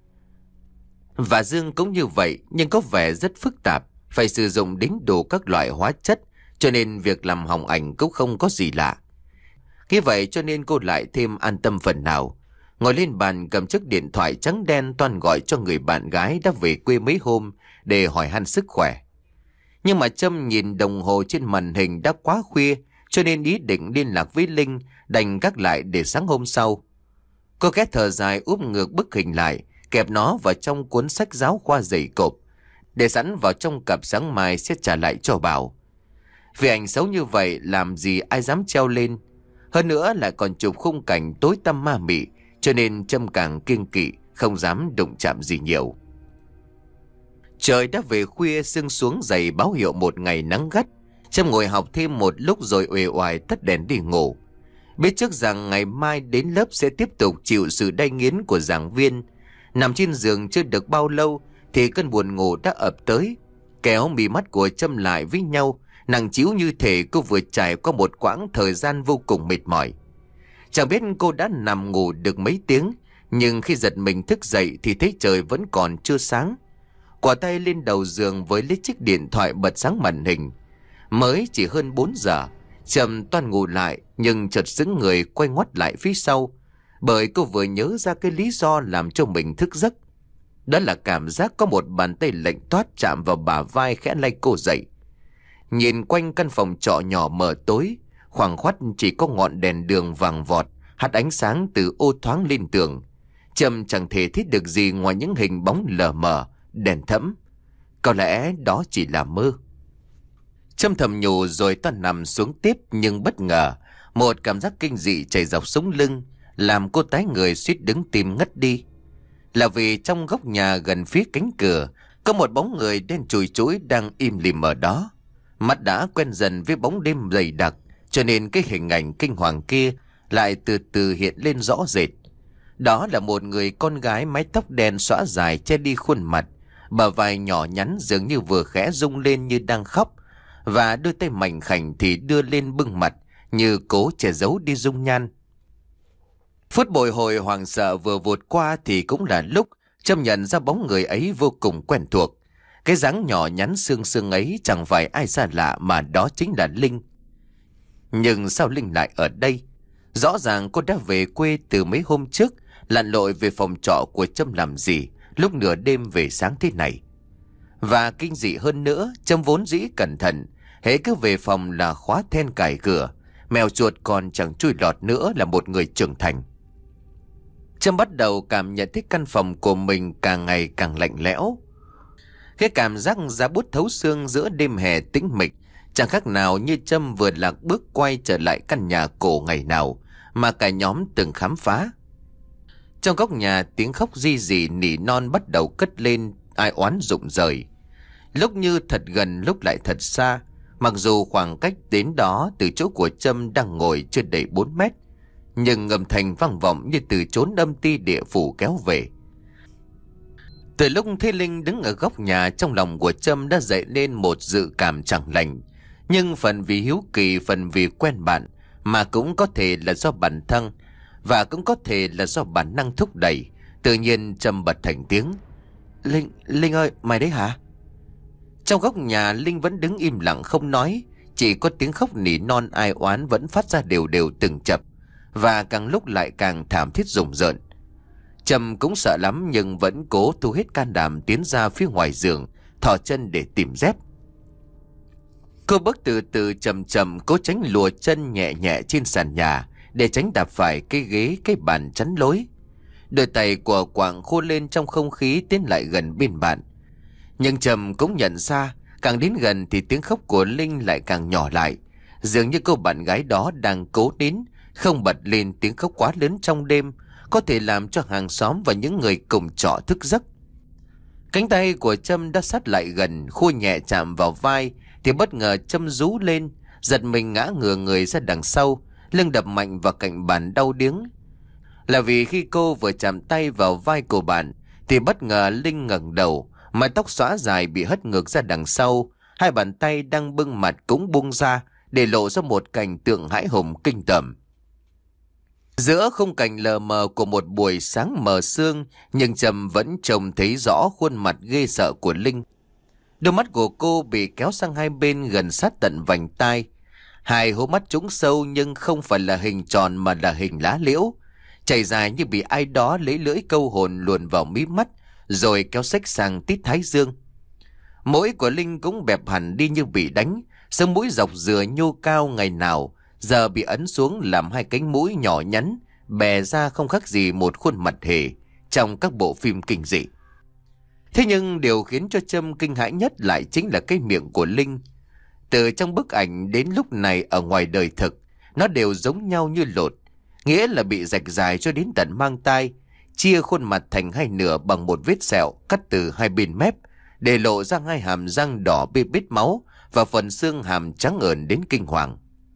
Và Dương cũng như vậy, nhưng có vẻ rất phức tạp, phải sử dụng đến đủ các loại hóa chất, cho nên việc làm hỏng ảnh cũng không có gì lạ. Khi vậy cho nên cô lại thêm an tâm phần nào, ngồi lên bàn cầm chiếc điện thoại trắng đen toan gọi cho người bạn gái đã về quê mấy hôm để hỏi han sức khỏe. Nhưng mà Trâm nhìn đồng hồ trên màn hình đã quá khuya, cho nên ý định liên lạc với Linh đành gác lại để sáng hôm sau. Cô ghé thở dài úp ngược bức hình lại, kẹp nó vào trong cuốn sách giáo khoa dày cộp, để sẵn vào trong cặp sáng mai sẽ trả lại cho Bảo. Vì ảnh xấu như vậy làm gì ai dám treo lên, hơn nữa lại còn chụp khung cảnh tối tăm ma mị, cho nên Trâm càng kiêng kỵ, không dám đụng chạm gì nhiều. Trời đã về khuya, sương xuống dày báo hiệu một ngày nắng gắt. Trâm ngồi học thêm một lúc rồi uể oải tắt đèn đi ngủ, biết trước rằng ngày mai đến lớp sẽ tiếp tục chịu sự đay nghiến của giảng viên. Nằm trên giường chưa được bao lâu thì cơn buồn ngủ đã ập tới, kéo mí mắt của Trâm lại với nhau, nặng trĩu như thể cô vừa trải qua một quãng thời gian vô cùng mệt mỏi. Chẳng biết cô đã nằm ngủ được mấy tiếng, nhưng khi giật mình thức dậy thì thấy trời vẫn còn chưa sáng. Quả tay lên đầu giường với lấy chiếc điện thoại bật sáng màn hình. Mới chỉ hơn bốn giờ, Trâm toan ngủ lại nhưng chợt sững người quay ngoắt lại phía sau, bởi cô vừa nhớ ra cái lý do làm cho mình thức giấc. Đó là cảm giác có một bàn tay lạnh toát chạm vào bả vai khẽ lay cô dậy. Nhìn quanh căn phòng trọ nhỏ mờ tối, khoảng khoắt chỉ có ngọn đèn đường vàng vọt hắt ánh sáng từ ô thoáng lên tường. Trâm chẳng thể thấy được gì ngoài những hình bóng lờ mờ, đèn thẫm. Có lẽ đó chỉ là mơ. Trâm thầm nhủ rồi toan nằm xuống tiếp, nhưng bất ngờ một cảm giác kinh dị chảy dọc sống lưng, làm cô tái người suýt đứng tim ngất đi. Là vì trong góc nhà gần phía cánh cửa có một bóng người đen chùi chũi đang im lìm ở đó. Mắt đã quen dần với bóng đêm dày đặc, cho nên cái hình ảnh kinh hoàng kia lại từ từ hiện lên rõ rệt. Đó là một người con gái mái tóc đen xõa dài che đi khuôn mặt, bờ vai nhỏ nhắn dường như vừa khẽ rung lên như đang khóc, và đôi tay mảnh khảnh thì đưa lên bưng mặt như cố che giấu đi dung nhan. Phút bồi hồi hoảng sợ vừa vụt qua thì cũng là lúc Trâm nhận ra bóng người ấy vô cùng quen thuộc. Cái dáng nhỏ nhắn xương xương ấy chẳng phải ai xa lạ mà đó chính là Linh. Nhưng sao Linh lại ở đây? Rõ ràng cô đã về quê từ mấy hôm trước, lặn lội về phòng trọ của Trâm làm gì lúc nửa đêm về sáng thế này. Và kinh dị hơn nữa, Trâm vốn dĩ cẩn thận, hễ cứ về phòng là khóa then cài cửa, mèo chuột còn chẳng chui lọt nữa là một người trưởng thành. Trâm bắt đầu cảm nhận thấy căn phòng của mình càng ngày càng lạnh lẽo. Cái cảm giác giá bút thấu xương giữa đêm hè tĩnh mịch chẳng khác nào như Trâm vừa lạc bước quay trở lại căn nhà cổ ngày nào mà cả nhóm từng khám phá. Trong góc nhà, tiếng khóc ri rỉ nỉ non bắt đầu cất lên, ai oán rụng rời. Lúc như thật gần, lúc lại thật xa. Mặc dù khoảng cách đến đó từ chỗ của Trâm đang ngồi chưa đầy bốn mét, nhưng âm thanh vang vọng như từ chốn âm ti địa phủ kéo về. Từ lúc thấy Linh đứng ở góc nhà, trong lòng của Trâm đã dậy lên một dự cảm chẳng lành. Nhưng phần vì hiếu kỳ, phần vì quen bạn, mà cũng có thể là do bản thân, và cũng có thể là do bản năng thúc đẩy. Tự nhiên Trâm bật thành tiếng: Linh, Linh ơi, mày đấy hả? Trong góc nhà, Linh vẫn đứng im lặng không nói, chỉ có tiếng khóc nỉ non ai oán vẫn phát ra đều đều từng chập, và càng lúc lại càng thảm thiết rùng rợn. Trâm cũng sợ lắm nhưng vẫn cố thu hết can đảm tiến ra phía ngoài giường, thò chân để tìm dép. Cô bước từ từ chậm chậm, cố tránh lùa chân nhẹ nhẹ trên sàn nhà để tránh đạp phải cái ghế, cái bàn chắn lối. Đôi tay của Quảng khô lên trong không khí tiến lại gần bên bạn. Nhưng Trâm cũng nhận ra, càng đến gần thì tiếng khóc của Linh lại càng nhỏ lại. Dường như cô bạn gái đó đang cố nín, không bật lên tiếng khóc quá lớn trong đêm, có thể làm cho hàng xóm và những người cùng trọ thức giấc. Cánh tay của Trâm đã sát lại gần, khua nhẹ chạm vào vai thì bất ngờ Trâm rú lên, giật mình ngã ngửa người ra đằng sau, lưng đập mạnh vào cạnh bàn đau điếng. Là vì khi cô vừa chạm tay vào vai của bạn thì bất ngờ Linh ngẩng đầu, mái tóc xõa dài bị hất ngược ra đằng sau, hai bàn tay đang bưng mặt cũng buông ra để lộ ra một cảnh tượng hãi hùng kinh tởm. Giữa khung cảnh lờ mờ của một buổi sáng mờ sương, nhưng Trâm vẫn trông thấy rõ khuôn mặt ghê sợ của Linh. Đôi mắt của cô bị kéo sang hai bên gần sát tận vành tai. Hai hố mắt trũng sâu nhưng không phải là hình tròn mà là hình lá liễu, chảy dài như bị ai đó lấy lưỡi câu hồn luồn vào mí mắt rồi kéo xếch sang tít thái dương. Mũi của Linh cũng bẹp hẳn đi như bị đánh, sống mũi dọc dừa nhô cao ngày nào giờ bị ấn xuống làm hai cánh mũi nhỏ nhắn bè ra không khác gì một khuôn mặt hề trong các bộ phim kinh dị. Thế nhưng điều khiến cho Trâm kinh hãi nhất lại chính là cái miệng của Linh. Từ trong bức ảnh đến lúc này ở ngoài đời thực, nó đều giống nhau như lột, nghĩa là bị rạch dài cho đến tận mang tai, chia khuôn mặt thành hai nửa bằng một vết sẹo cắt từ hai bên mép, để lộ ra hai hàm răng đỏ bê bết máu và phần xương hàm trắng ởn đến kinh hoàng.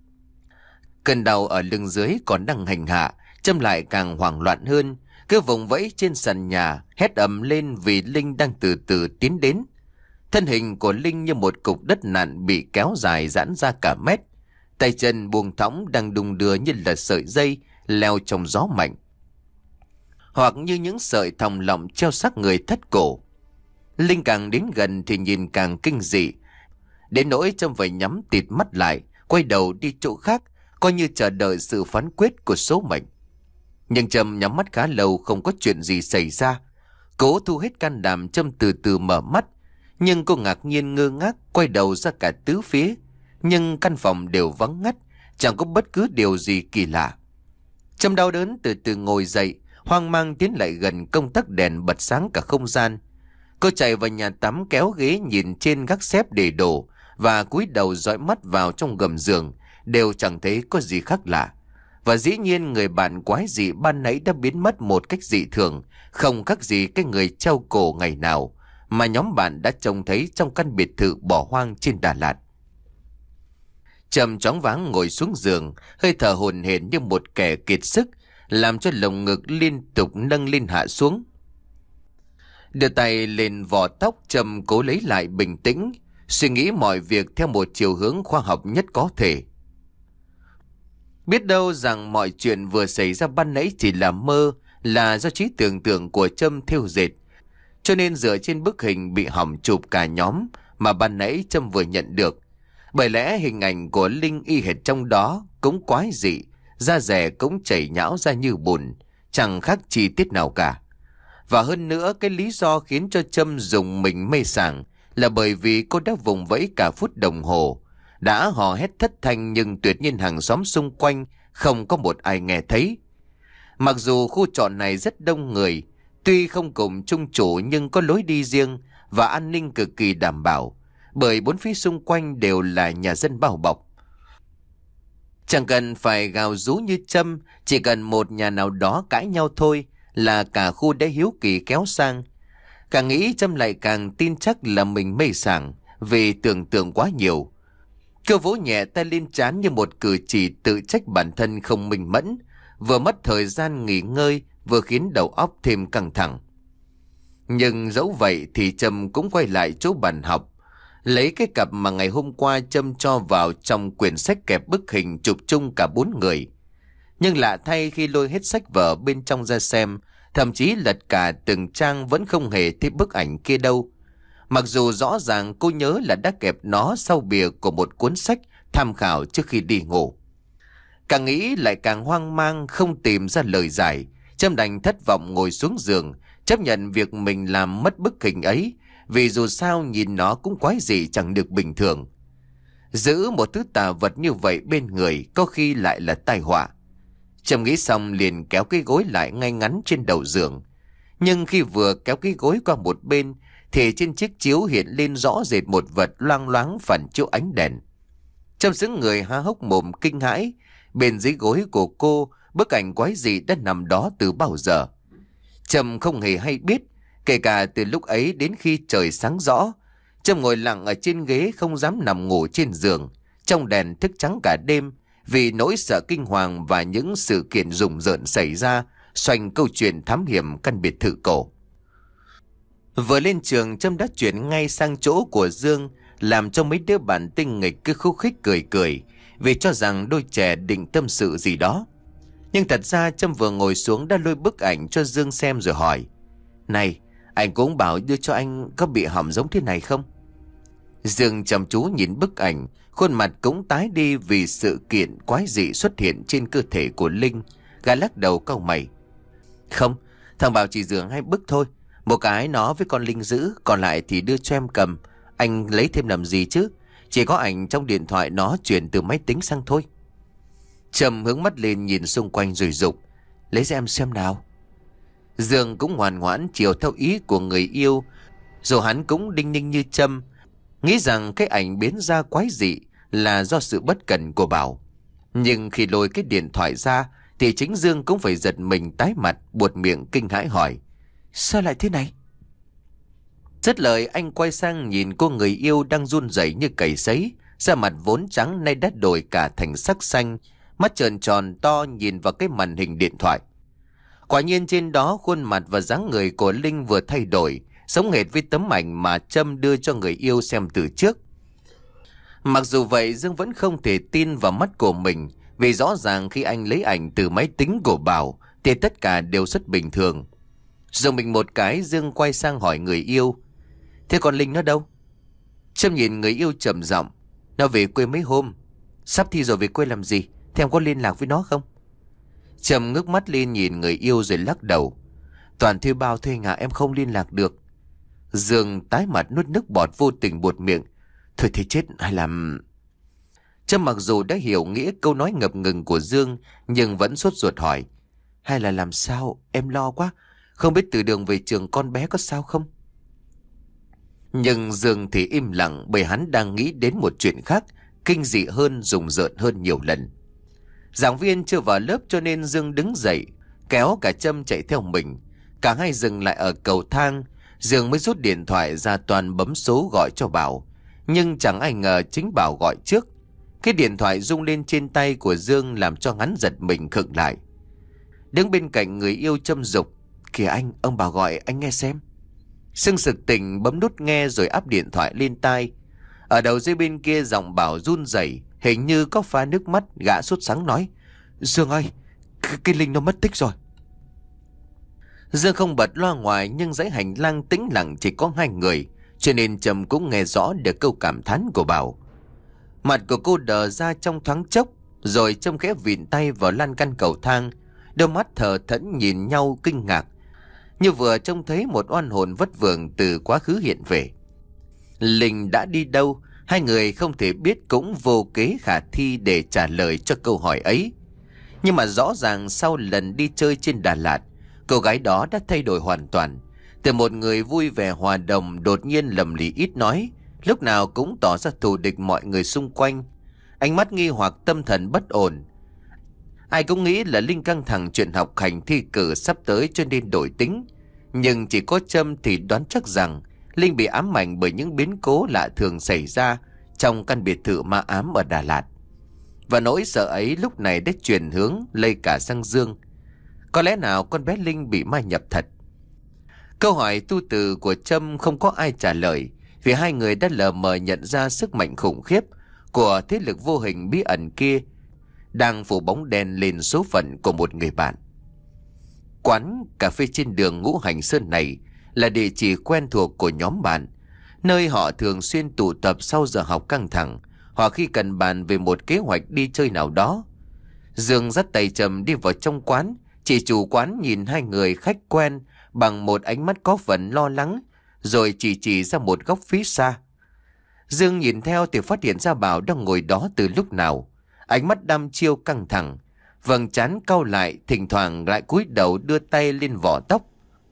Cơn đau ở lưng dưới còn đang hành hạ, Trâm lại càng hoảng loạn hơn, cứ vùng vẫy trên sàn nhà, hét ầm lên vì Linh đang từ từ tiến đến. Thân hình của Linh như một cục đất nặn bị kéo dài giãn ra cả mét, tay chân buông thõng đang đung đưa như là sợi dây leo trong gió mạnh, hoặc như những sợi thòng lọng treo xác người thắt cổ. Linh càng đến gần thì nhìn càng kinh dị, đến nỗi Trâm phải nhắm tịt mắt lại, quay đầu đi chỗ khác, coi như chờ đợi sự phán quyết của số mệnh. Nhưng Trâm nhắm mắt khá lâu không có chuyện gì xảy ra. Cố thu hết can đảm, Trâm từ từ mở mắt, nhưng cô ngạc nhiên ngơ ngác quay đầu ra cả tứ phía, nhưng căn phòng đều vắng ngắt, chẳng có bất cứ điều gì kỳ lạ. Trâm đau đớn từ từ ngồi dậy, hoang mang tiến lại gần công tắc đèn bật sáng cả không gian. Cô chạy vào nhà tắm kéo ghế nhìn trên gác xếp để đồ và cúi đầu dõi mắt vào trong gầm giường, đều chẳng thấy có gì khác lạ. Và dĩ nhiên người bạn quái dị ban nãy đã biến mất một cách dị thường, không khác gì cái người treo cổ ngày nào mà nhóm bạn đã trông thấy trong căn biệt thự bỏ hoang trên Đà Lạt. Trâm choáng váng ngồi xuống giường, hơi thở hổn hển như một kẻ kiệt sức, làm cho lồng ngực liên tục nâng lên hạ xuống. Đưa tay lên vò tóc, Trâm cố lấy lại bình tĩnh, suy nghĩ mọi việc theo một chiều hướng khoa học nhất có thể. Biết đâu rằng mọi chuyện vừa xảy ra ban nãy chỉ là mơ, là do trí tưởng tượng của Trâm thêu dệt. Cho nên dựa trên bức hình bị hỏng chụp cả nhóm mà ban nãy Trâm vừa nhận được. Bởi lẽ hình ảnh của Linh y hệt trong đó cũng quái dị, da dẻ cũng chảy nhão ra như bùn, chẳng khác chi tiết nào cả. Và hơn nữa, cái lý do khiến cho Trâm dùng mình mê sảng là bởi vì cô đã vùng vẫy cả phút đồng hồ, đã hò hét thất thanh, nhưng tuyệt nhiên hàng xóm xung quanh không có một ai nghe thấy. Mặc dù khu trọ này rất đông người, tuy không cùng chung chủ nhưng có lối đi riêng và an ninh cực kỳ đảm bảo, bởi bốn phía xung quanh đều là nhà dân bao bọc. Chẳng cần phải gào rú như Trâm, chỉ cần một nhà nào đó cãi nhau thôi là cả khu đã hiếu kỳ kéo sang. Càng nghĩ Trâm lại càng tin chắc là mình mê sảng vì tưởng tượng quá nhiều. Cô vỗ nhẹ tay lên trán như một cử chỉ tự trách bản thân không minh mẫn, vừa mất thời gian nghỉ ngơi vừa khiến đầu óc thêm căng thẳng. Nhưng dẫu vậy thì Trâm cũng quay lại chỗ bàn học, lấy cái cặp mà ngày hôm qua Trâm cho vào trong quyển sách kẹp bức hình chụp chung cả bốn người. Nhưng lạ thay, khi lôi hết sách vở bên trong ra xem, thậm chí lật cả từng trang vẫn không hề thấy bức ảnh kia đâu. Mặc dù rõ ràng cô nhớ là đã kẹp nó sau bìa của một cuốn sách tham khảo trước khi đi ngủ. Càng nghĩ lại càng hoang mang, không tìm ra lời giải. Trâm đành thất vọng ngồi xuống giường, chấp nhận việc mình làm mất bức hình ấy, vì dù sao nhìn nó cũng quái dị chẳng được bình thường. Giữ một thứ tà vật như vậy bên người có khi lại là tai họa. Trâm nghĩ xong liền kéo cái gối lại ngay ngắn trên đầu giường. Nhưng khi vừa kéo cái gối qua một bên thì trên chiếc chiếu hiện lên rõ rệt một vật loang loáng phản chiếu ánh đèn. Trâm sững người há hốc mồm kinh hãi. Bên dưới gối của cô, bức ảnh quái dị đã nằm đó từ bao giờ. Trâm không hề hay biết, kể cả từ lúc ấy đến khi trời sáng rõ. Trâm ngồi lặng ở trên ghế, không dám nằm ngủ trên giường, trong đèn thức trắng cả đêm, vì nỗi sợ kinh hoàng và những sự kiện rùng rợn xảy ra xoanh câu chuyện thám hiểm căn biệt thự cổ. Vừa lên trường, Trâm đã chuyển ngay sang chỗ của Dương, làm cho mấy đứa bạn tinh nghịch cứ khúc khích cười cười, vì cho rằng đôi trẻ định tâm sự gì đó. Nhưng thật ra Trâm vừa ngồi xuống đã lôi bức ảnh cho Dương xem rồi hỏi: "Này, anh cũng bảo đưa cho anh, có bị hỏng giống thế này không?" Dương chăm chú nhìn bức ảnh, khuôn mặt cũng tái đi vì sự kiện quái dị xuất hiện trên cơ thể của Linh. Gã lắc đầu cau mày: "Không, thằng Bảo chỉ dường hai bức thôi. Một cái nó với con Linh giữ, còn lại thì đưa cho em cầm. Anh lấy thêm làm gì chứ? Chỉ có ảnh trong điện thoại nó chuyển từ máy tính sang thôi." Trâm hướng mắt lên nhìn xung quanh rồi dục: "Lấy cho em xem nào." Dương cũng ngoan ngoãn chiều theo ý của người yêu, dù hắn cũng đinh ninh như Trâm, nghĩ rằng cái ảnh biến ra quái dị là do sự bất cẩn của Bảo. Nhưng khi lôi cái điện thoại ra thì chính Dương cũng phải giật mình tái mặt, buột miệng kinh hãi hỏi: "Sao lại thế này?" Dứt lời, anh quay sang nhìn cô người yêu đang run rẩy như cầy sấy, da mặt vốn trắng nay đã đổi cả thành sắc xanh, mắt trợn tròn to nhìn vào cái màn hình điện thoại. Quả nhiên trên đó khuôn mặt và dáng người của Linh vừa thay đổi, giống hệt với tấm ảnh mà Trâm đưa cho người yêu xem từ trước. Mặc dù vậy, Dương vẫn không thể tin vào mắt của mình, vì rõ ràng khi anh lấy ảnh từ máy tính của Bảo thì tất cả đều rất bình thường. Dùng mình một cái, Dương quay sang hỏi người yêu: "Thế còn Linh nó đâu?" Trâm nhìn người yêu trầm giọng: "Nó về quê mấy hôm." "Sắp thi rồi về quê làm gì? Thế em có liên lạc với nó không?" Trâm ngước mắt lên nhìn người yêu rồi lắc đầu: "Toàn thuê bao thuê ngả, em không liên lạc được." Dương tái mặt nuốt nước bọt, vô tình buột miệng: "Thôi thì chết hay làm..." Trâm mặc dù đã hiểu nghĩa câu nói ngập ngừng của Dương, nhưng vẫn sốt ruột hỏi: "Hay là làm sao? Em lo quá. Không biết từ đường về trường con bé có sao không?" Nhưng Dương thì im lặng, bởi hắn đang nghĩ đến một chuyện khác, kinh dị hơn, rùng rợn hơn nhiều lần. Giảng viên chưa vào lớp cho nên Dương đứng dậy, kéo cả Trâm chạy theo mình. Cả hai dừng lại ở cầu thang. Dương mới rút điện thoại ra, toàn bấm số gọi cho Bảo. Nhưng chẳng ai ngờ chính Bảo gọi trước. Cái điện thoại rung lên trên tay của Dương làm cho hắn giật mình khựng lại. Đứng bên cạnh người yêu Trâm dục: "Kìa anh, ông Bảo gọi, anh nghe xem." Dương sực tỉnh, bấm nút nghe rồi áp điện thoại lên tai. Ở đầu dây bên kia giọng Bảo run rẩy, hình như có pha nước mắt. Gã sốt sắng nói: Dương ơi, cái, cái Linh nó mất tích rồi. Dương không bật loa ngoài, nhưng dãy hành lang tĩnh lặng chỉ có hai người, cho nên Trâm cũng nghe rõ được câu cảm thán của Bảo. Mặt của cô đờ ra trong thoáng chốc, rồi Trâm khẽ vịn tay vào lan can cầu thang, đôi mắt thờ thẫn nhìn nhau kinh ngạc, như vừa trông thấy một oan hồn vất vưởng từ quá khứ hiện về. Linh đã đi đâu, hai người không thể biết, cũng vô kế khả thi để trả lời cho câu hỏi ấy. Nhưng mà rõ ràng sau lần đi chơi trên Đà Lạt, cô gái đó đã thay đổi hoàn toàn. Từ một người vui vẻ hòa đồng đột nhiên lầm lì ít nói, lúc nào cũng tỏ ra thù địch mọi người xung quanh, ánh mắt nghi hoặc, tâm thần bất ổn. Ai cũng nghĩ là Linh căng thẳng chuyện học hành thi cử sắp tới cho nên đổi tính. Nhưng chỉ có Trâm thì đoán chắc rằng Linh bị ám ảnh bởi những biến cố lạ thường xảy ra trong căn biệt thự ma ám ở Đà Lạt. Và nỗi sợ ấy lúc này đã chuyển hướng lây cả sang Dương. Có lẽ nào con bé Linh bị ma nhập thật? Câu hỏi tu từ của Trâm không có ai trả lời, vì hai người đã lờ mờ nhận ra sức mạnh khủng khiếp của thế lực vô hình bí ẩn kia đang phủ bóng đen lên số phận của một người bạn. Quán cà phê trên đường Ngũ Hành Sơn này là địa chỉ quen thuộc của nhóm bạn, nơi họ thường xuyên tụ tập sau giờ học căng thẳng, hoặc khi cần bàn về một kế hoạch đi chơi nào đó. Dương dắt tay Trâm đi vào trong quán. Chị chủ quán nhìn hai người khách quen bằng một ánh mắt có phần lo lắng, rồi chỉ chỉ ra một góc phía xa. Dương nhìn theo thì phát hiện ra Bảo đang ngồi đó từ lúc nào, ánh mắt đăm chiêu căng thẳng, vầng trán cau lại, thỉnh thoảng lại cúi đầu đưa tay lên vỏ tóc.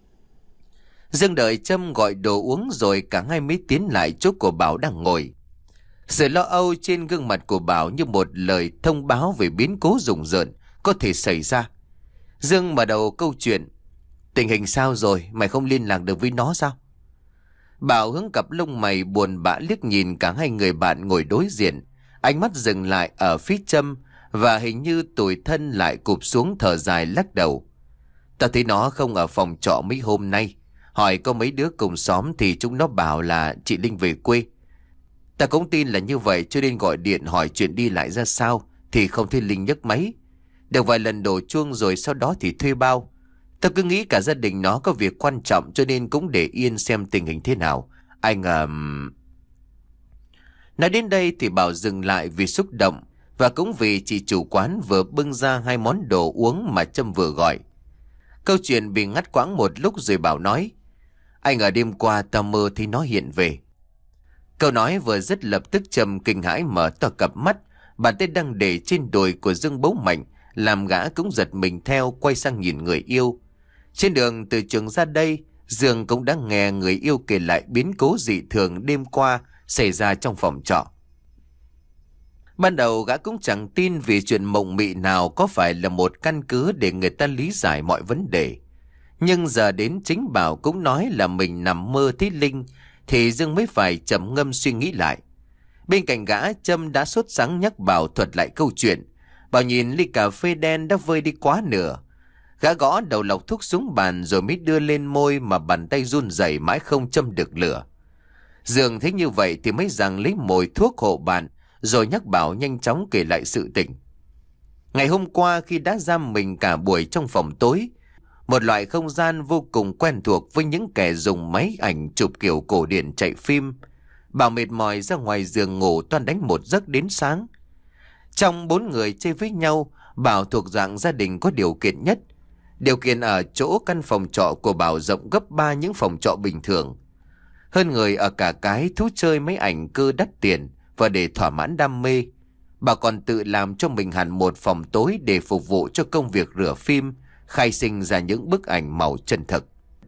Dương đợi Trâm gọi đồ uống rồi cả hai mới tiến lại chỗ của Bảo đang ngồi. Sự lo âu trên gương mặt của Bảo như một lời thông báo về biến cố rùng rợn có thể xảy ra. Dương mở đầu câu chuyện: tình hình sao rồi, mày không liên lạc được với nó sao? Bảo hướng cặp lông mày buồn bã liếc nhìn cả hai người bạn ngồi đối diện, ánh mắt dừng lại ở phía Trâm, và hình như tủi thân lại cụp xuống thở dài lắc đầu. Tao thấy nó không ở phòng trọ mấy hôm nay, hỏi có mấy đứa cùng xóm thì chúng nó bảo là chị Linh về quê. Ta cũng tin là như vậy, cho nên gọi điện hỏi chuyện đi lại ra sao thì không thấy Linh nhấc máy. Được vài lần đổ chuông rồi sau đó thì thuê bao. Tao cứ nghĩ cả gia đình nó có việc quan trọng cho nên cũng để yên xem tình hình thế nào. Anh à... Nói đến đây thì Bảo dừng lại vì xúc động, và cũng vì chị chủ quán vừa bưng ra hai món đồ uống mà Trâm vừa gọi. Câu chuyện bị ngắt quãng một lúc rồi Bảo nói: anh ở đêm qua tao mơ thấy nó hiện về. Câu nói vừa dứt lập tức Trâm kinh hãi mở to cặp mắt, bàn tay đang để trên đùi của Dương bấu mạnh, làm gã cũng giật mình theo, quay sang nhìn người yêu. Trên đường từ trường ra đây, Dương cũng đã nghe người yêu kể lại biến cố dị thường đêm qua xảy ra trong phòng trọ. Ban đầu gã cũng chẳng tin vì chuyện mộng mị nào có phải là một căn cứ để người ta lý giải mọi vấn đề. Nhưng giờ đến chính Bảo cũng nói là mình nằm mơ thấy Linh, thì Dương mới phải trầm ngâm suy nghĩ lại. Bên cạnh gã, Trâm đã sốt sắng nhắc Bảo thuật lại câu chuyện. Bảo nhìn ly cà phê đen đã vơi đi quá nửa. Gã gõ đầu lọc thuốc xuống bàn rồi mới đưa lên môi, mà bàn tay run rẩy mãi không châm được lửa. Dương thấy như vậy thì mới giằng lấy mồi thuốc hộ bạn, rồi nhắc Bảo nhanh chóng kể lại sự tình. Ngày hôm qua khi đã giam mình cả buổi trong phòng tối, một loại không gian vô cùng quen thuộc với những kẻ dùng máy ảnh chụp kiểu cổ điển chạy phim, Bảo mệt mỏi ra ngoài giường ngủ toan đánh một giấc đến sáng. Trong bốn người chơi với nhau, Bảo thuộc dạng gia đình có điều kiện nhất. Điều kiện ở chỗ căn phòng trọ của Bảo rộng gấp ba những phòng trọ bình thường. Hơn người ở cả cái thú chơi máy ảnh cơ đắt tiền, và để thỏa mãn đam mê, Bảo còn tự làm cho mình hẳn một phòng tối để phục vụ cho công việc rửa phim, khai sinh ra những bức ảnh màu chân thực.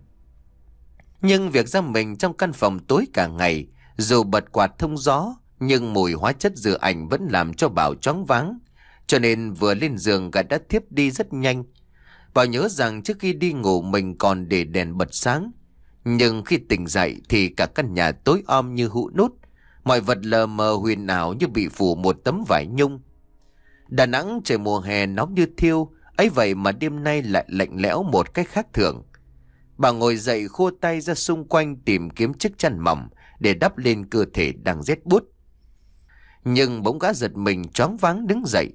Nhưng việc giam mình trong căn phòng tối cả ngày, dù bật quạt thông gió, nhưng mùi hóa chất rửa ảnh vẫn làm cho Bảo choáng váng. Cho nên vừa lên giường gã đã thiếp đi rất nhanh. Bảo nhớ rằng trước khi đi ngủ mình còn để đèn bật sáng. Nhưng khi tỉnh dậy thì cả căn nhà tối om như hũ nút, mọi vật lờ mờ huyền ảo như bị phủ một tấm vải nhung. Đà Nẵng trời mùa hè nóng như thiêu, ấy vậy mà đêm nay lại lạnh lẽo một cách khác thường. Bà ngồi dậy khô tay ra xung quanh tìm kiếm chiếc chăn mỏng để đắp lên cơ thể đang rét buốt. Nhưng bỗng gã giật mình choáng váng đứng dậy,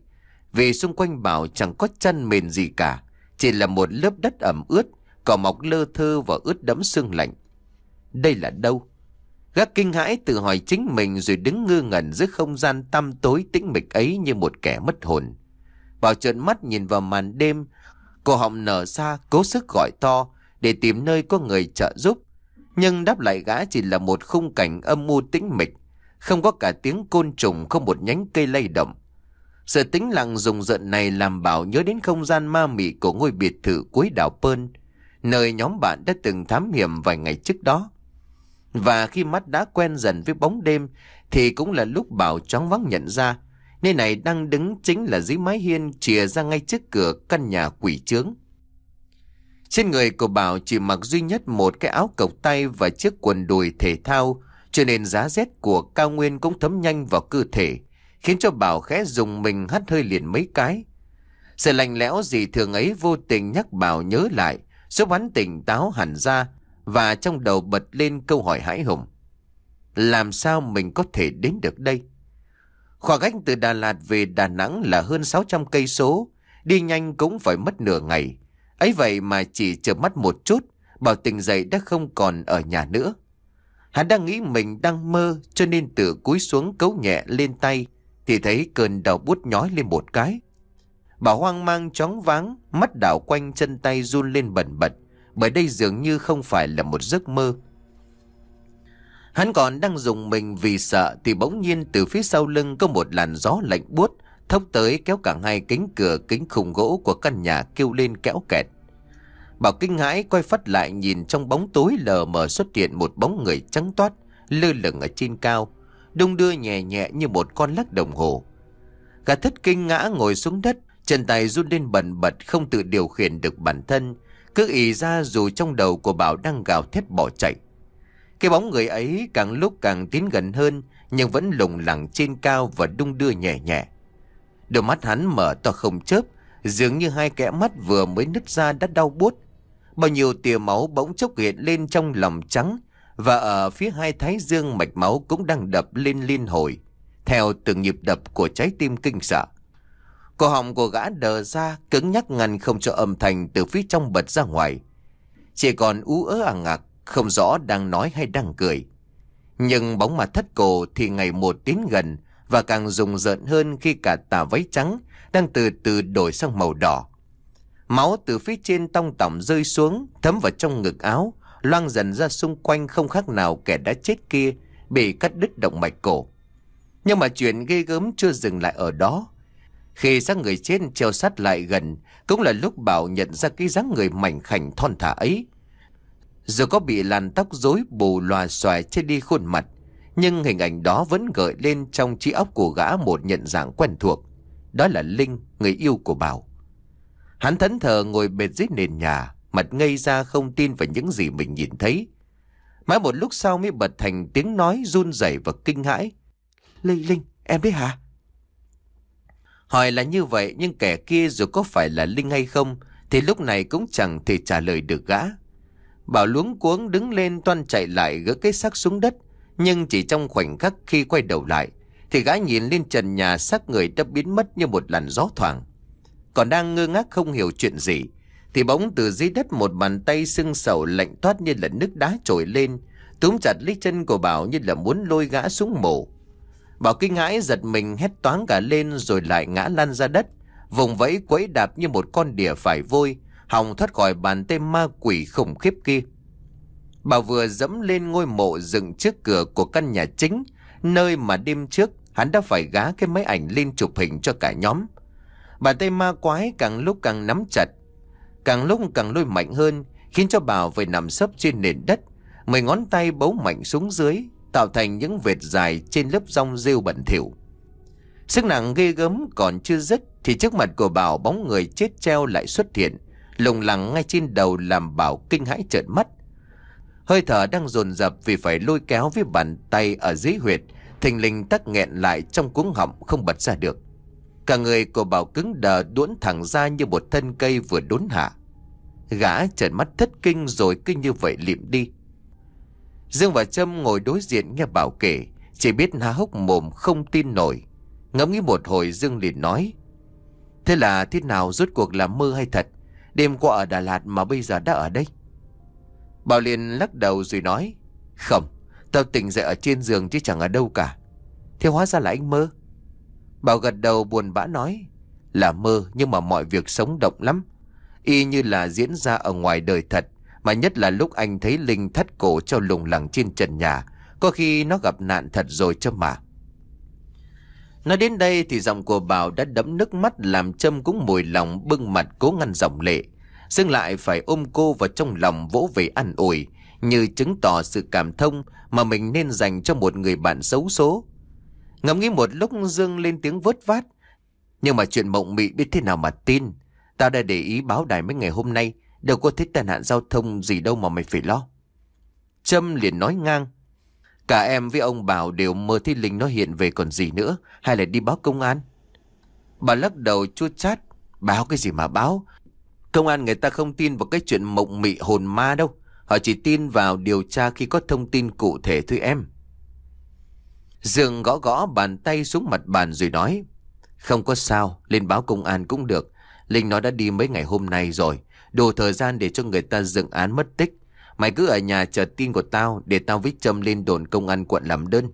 Vì xung quanh Bảo chẳng có chăn mền gì cả, chỉ là một lớp đất ẩm ướt, cỏ mọc lơ thơ và ướt đẫm sương lạnh. Đây là đâu? Gã kinh hãi tự hỏi chính mình, rồi đứng ngơ ngẩn giữa không gian tăm tối tĩnh mịch ấy như một kẻ mất hồn. Bảo trợn mắt nhìn vào màn đêm, cổ họng nở ra cố sức gọi to để tìm nơi có người trợ giúp. Nhưng đáp lại gã chỉ là một khung cảnh âm u tĩnh mịch, không có cả tiếng côn trùng, không một nhánh cây lay động. Sự tĩnh lặng rùng rợn này làm Bảo nhớ đến không gian ma mị của ngôi biệt thự cuối đảo Pơn, nơi nhóm bạn đã từng thám hiểm vài ngày trước đó. Và khi mắt đã quen dần với bóng đêm thì cũng là lúc Bảo choáng váng nhận ra nơi này đang đứng chính là dưới mái hiên chìa ra ngay trước cửa căn nhà quỷ chướng. Trên người của Bảo chỉ mặc duy nhất một cái áo cộc tay và chiếc quần đùi thể thao, cho nên giá rét của cao nguyên cũng thấm nhanh vào cơ thể, khiến cho Bảo khẽ dùng mình hắt hơi liền mấy cái. Sự lạnh lẽo dị thường ấy vô tình nhắc Bảo nhớ lại, giúp hắn tỉnh táo hẳn ra, và trong đầu bật lên câu hỏi hãi hùng: làm sao mình có thể đến được đây? Khoảng cách từ Đà Lạt về Đà Nẵng là hơn sáu trăm cây số, đi nhanh cũng phải mất nửa ngày. Ấy vậy mà chỉ chợp mắt một chút, Bảo tỉnh dậy đã không còn ở nhà nữa. Hắn đang nghĩ mình đang mơ, cho nên tự cúi xuống cấu nhẹ lên tay thì thấy cơn đau buốt nhói lên một cái. Bảo hoang mang choáng váng, mắt đảo quanh, chân tay run lên bần bật, bởi đây dường như không phải là một giấc mơ. Hắn còn đang dùng mình vì sợ thì bỗng nhiên từ phía sau lưng có một làn gió lạnh buốt thốc tới, kéo cả hai cánh cửa kính khung gỗ của căn nhà kêu lên kéo kẹt. Bảo kinh hãi quay phắt lại, nhìn trong bóng tối lờ mờ xuất hiện một bóng người trắng toát lơ lửng ở trên cao, đung đưa nhẹ nhẹ như một con lắc đồng hồ. Gã thất kinh ngã ngồi xuống đất, chân tay run lên bần bật, không tự điều khiển được bản thân, cứ ì ra dù trong đầu của Bảo đang gào thét bỏ chạy. Cái bóng người ấy càng lúc càng tiến gần hơn, nhưng vẫn lủng lẳng trên cao và đung đưa nhẹ nhẹ. Đôi mắt hắn mở to không chớp, dường như hai kẽ mắt vừa mới nứt ra đã đau buốt. Bao nhiêu tia máu bỗng chốc hiện lên trong lòng trắng, và ở phía hai thái dương mạch máu cũng đang đập lên liên hồi, theo từng nhịp đập của trái tim kinh sợ. Cổ họng của gã đờ ra, cứng nhắc ngăn không cho âm thanh từ phía trong bật ra ngoài. Chỉ còn ú ớ àng ạc, không rõ đang nói hay đang cười. Nhưng bóng mặt thất cổ thì ngày một tiến gần, và càng rùng rợn hơn khi cả tà váy trắng đang từ từ đổi sang màu đỏ. Máu từ phía trên tông tỏng rơi xuống, thấm vào trong ngực áo, loang dần ra xung quanh, không khác nào kẻ đã chết kia bị cắt đứt động mạch cổ. Nhưng mà chuyện ghê gớm chưa dừng lại ở đó. Khi xác người chết treo sát lại gần, cũng là lúc Bảo nhận ra cái dáng người mảnh khảnh thon thả ấy. Dù có bị làn tóc rối bù lòa xòa che đi khuôn mặt, nhưng hình ảnh đó vẫn gợi lên trong trí óc của gã một nhận dạng quen thuộc. Đó là Linh, người yêu của Bảo. Hắn thẫn thờ ngồi bệt dưới nền nhà, mặt ngây ra không tin vào những gì mình nhìn thấy. Mãi một lúc sau mới bật thành tiếng nói run rẩy và kinh hãi: Linh, Linh, em đấy hả? Hỏi là như vậy, nhưng kẻ kia dù có phải là Linh hay không thì lúc này cũng chẳng thể trả lời được gã. Bảo luống cuống đứng lên toan chạy lại gỡ cái xác xuống đất, nhưng chỉ trong khoảnh khắc khi quay đầu lại thì gã nhìn lên trần nhà, xác người đã biến mất như một làn gió thoảng. Còn đang ngơ ngác không hiểu chuyện gì thì bỗng từ dưới đất một bàn tay sưng sầu lạnh toát như là nước đá trồi lên, túm chặt lấy chân của Bảo như là muốn lôi gã xuống mổ. Bảo kinh hãi giật mình hét toáng cả lên, rồi lại ngã lăn ra đất, vùng vẫy quẫy đạp như một con đỉa phải vôi, hòng thoát khỏi bàn tay ma quỷ khủng khiếp kia. Bảo vừa dẫm lên ngôi mộ dựng trước cửa của căn nhà chính, nơi mà đêm trước hắn đã phải gá cái máy ảnh lên chụp hình cho cả nhóm. Bàn tay ma quái càng lúc càng nắm chặt, càng lúc càng lôi mạnh hơn, khiến cho Bảo phải nằm sấp trên nền đất, mười ngón tay bấu mạnh xuống dưới, tạo thành những vệt dài trên lớp rong rêu bẩn thỉu. Sức nặng ghê gớm còn chưa dứt thì trước mặt của Bảo, bóng người chết treo lại xuất hiện, lủng lẳng ngay trên đầu, làm Bảo kinh hãi trợn mắt. Hơi thở đang dồn dập vì phải lôi kéo với bàn tay ở dưới huyệt, thình lình tắc nghẹn lại trong cuống họng không bật ra được. Cả người của Bảo cứng đờ, đuỗn thẳng ra như một thân cây vừa đốn hạ. Gã trợn mắt thất kinh rồi cứ như vậy lịm đi. Dương và Trâm ngồi đối diện nghe Bảo kể, chỉ biết há hốc mồm không tin nổi. Ngẫm nghĩ một hồi, Dương liền nói: Thế là thế nào, rốt cuộc là mơ hay thật? Đêm qua ở Đà Lạt mà bây giờ đã ở đây. Bảo liền lắc đầu rồi nói, không, tao tỉnh dậy ở trên giường chứ chẳng ở đâu cả. Thế hóa ra là anh mơ. Bảo gật đầu buồn bã nói, là mơ nhưng mà mọi việc sống động lắm, y như là diễn ra ở ngoài đời thật. Mà nhất là lúc anh thấy Linh thắt cổ treo lủng lẳng trên trần nhà, có khi nó gặp nạn thật rồi chứ mà. Nói đến đây thì giọng của Bảo đã đẫm nước mắt, làm Trâm cũng mùi lòng bưng mặt cố ngăn dòng lệ. Dương lại phải ôm cô vào trong lòng vỗ về an ủi, như chứng tỏ sự cảm thông mà mình nên dành cho một người bạn xấu số. Ngẫm nghĩ một lúc, Dương lên tiếng vớt vát, nhưng mà chuyện mộng mị biết thế nào mà tin. Tao đã để ý báo đài mấy ngày hôm nay, đâu có thích tai nạn giao thông gì đâu mà mày phải lo. Trâm liền nói ngang, cả em với ông Bảo đều mơ thấy Linh nó hiện về còn gì nữa, hay là đi báo công an? Bà lắc đầu chua chát, báo cái gì mà báo? Công an người ta không tin vào cái chuyện mộng mị hồn ma đâu, họ chỉ tin vào điều tra khi có thông tin cụ thể thôi em. Dương gõ gõ bàn tay xuống mặt bàn rồi nói, không có sao, lên báo công an cũng được. Linh nó đã đi mấy ngày hôm nay rồi, đủ thời gian để cho người ta dựng án mất tích. Mày cứ ở nhà chờ tin của tao, để tao với Trâm lên đồn công an quận làm đơn.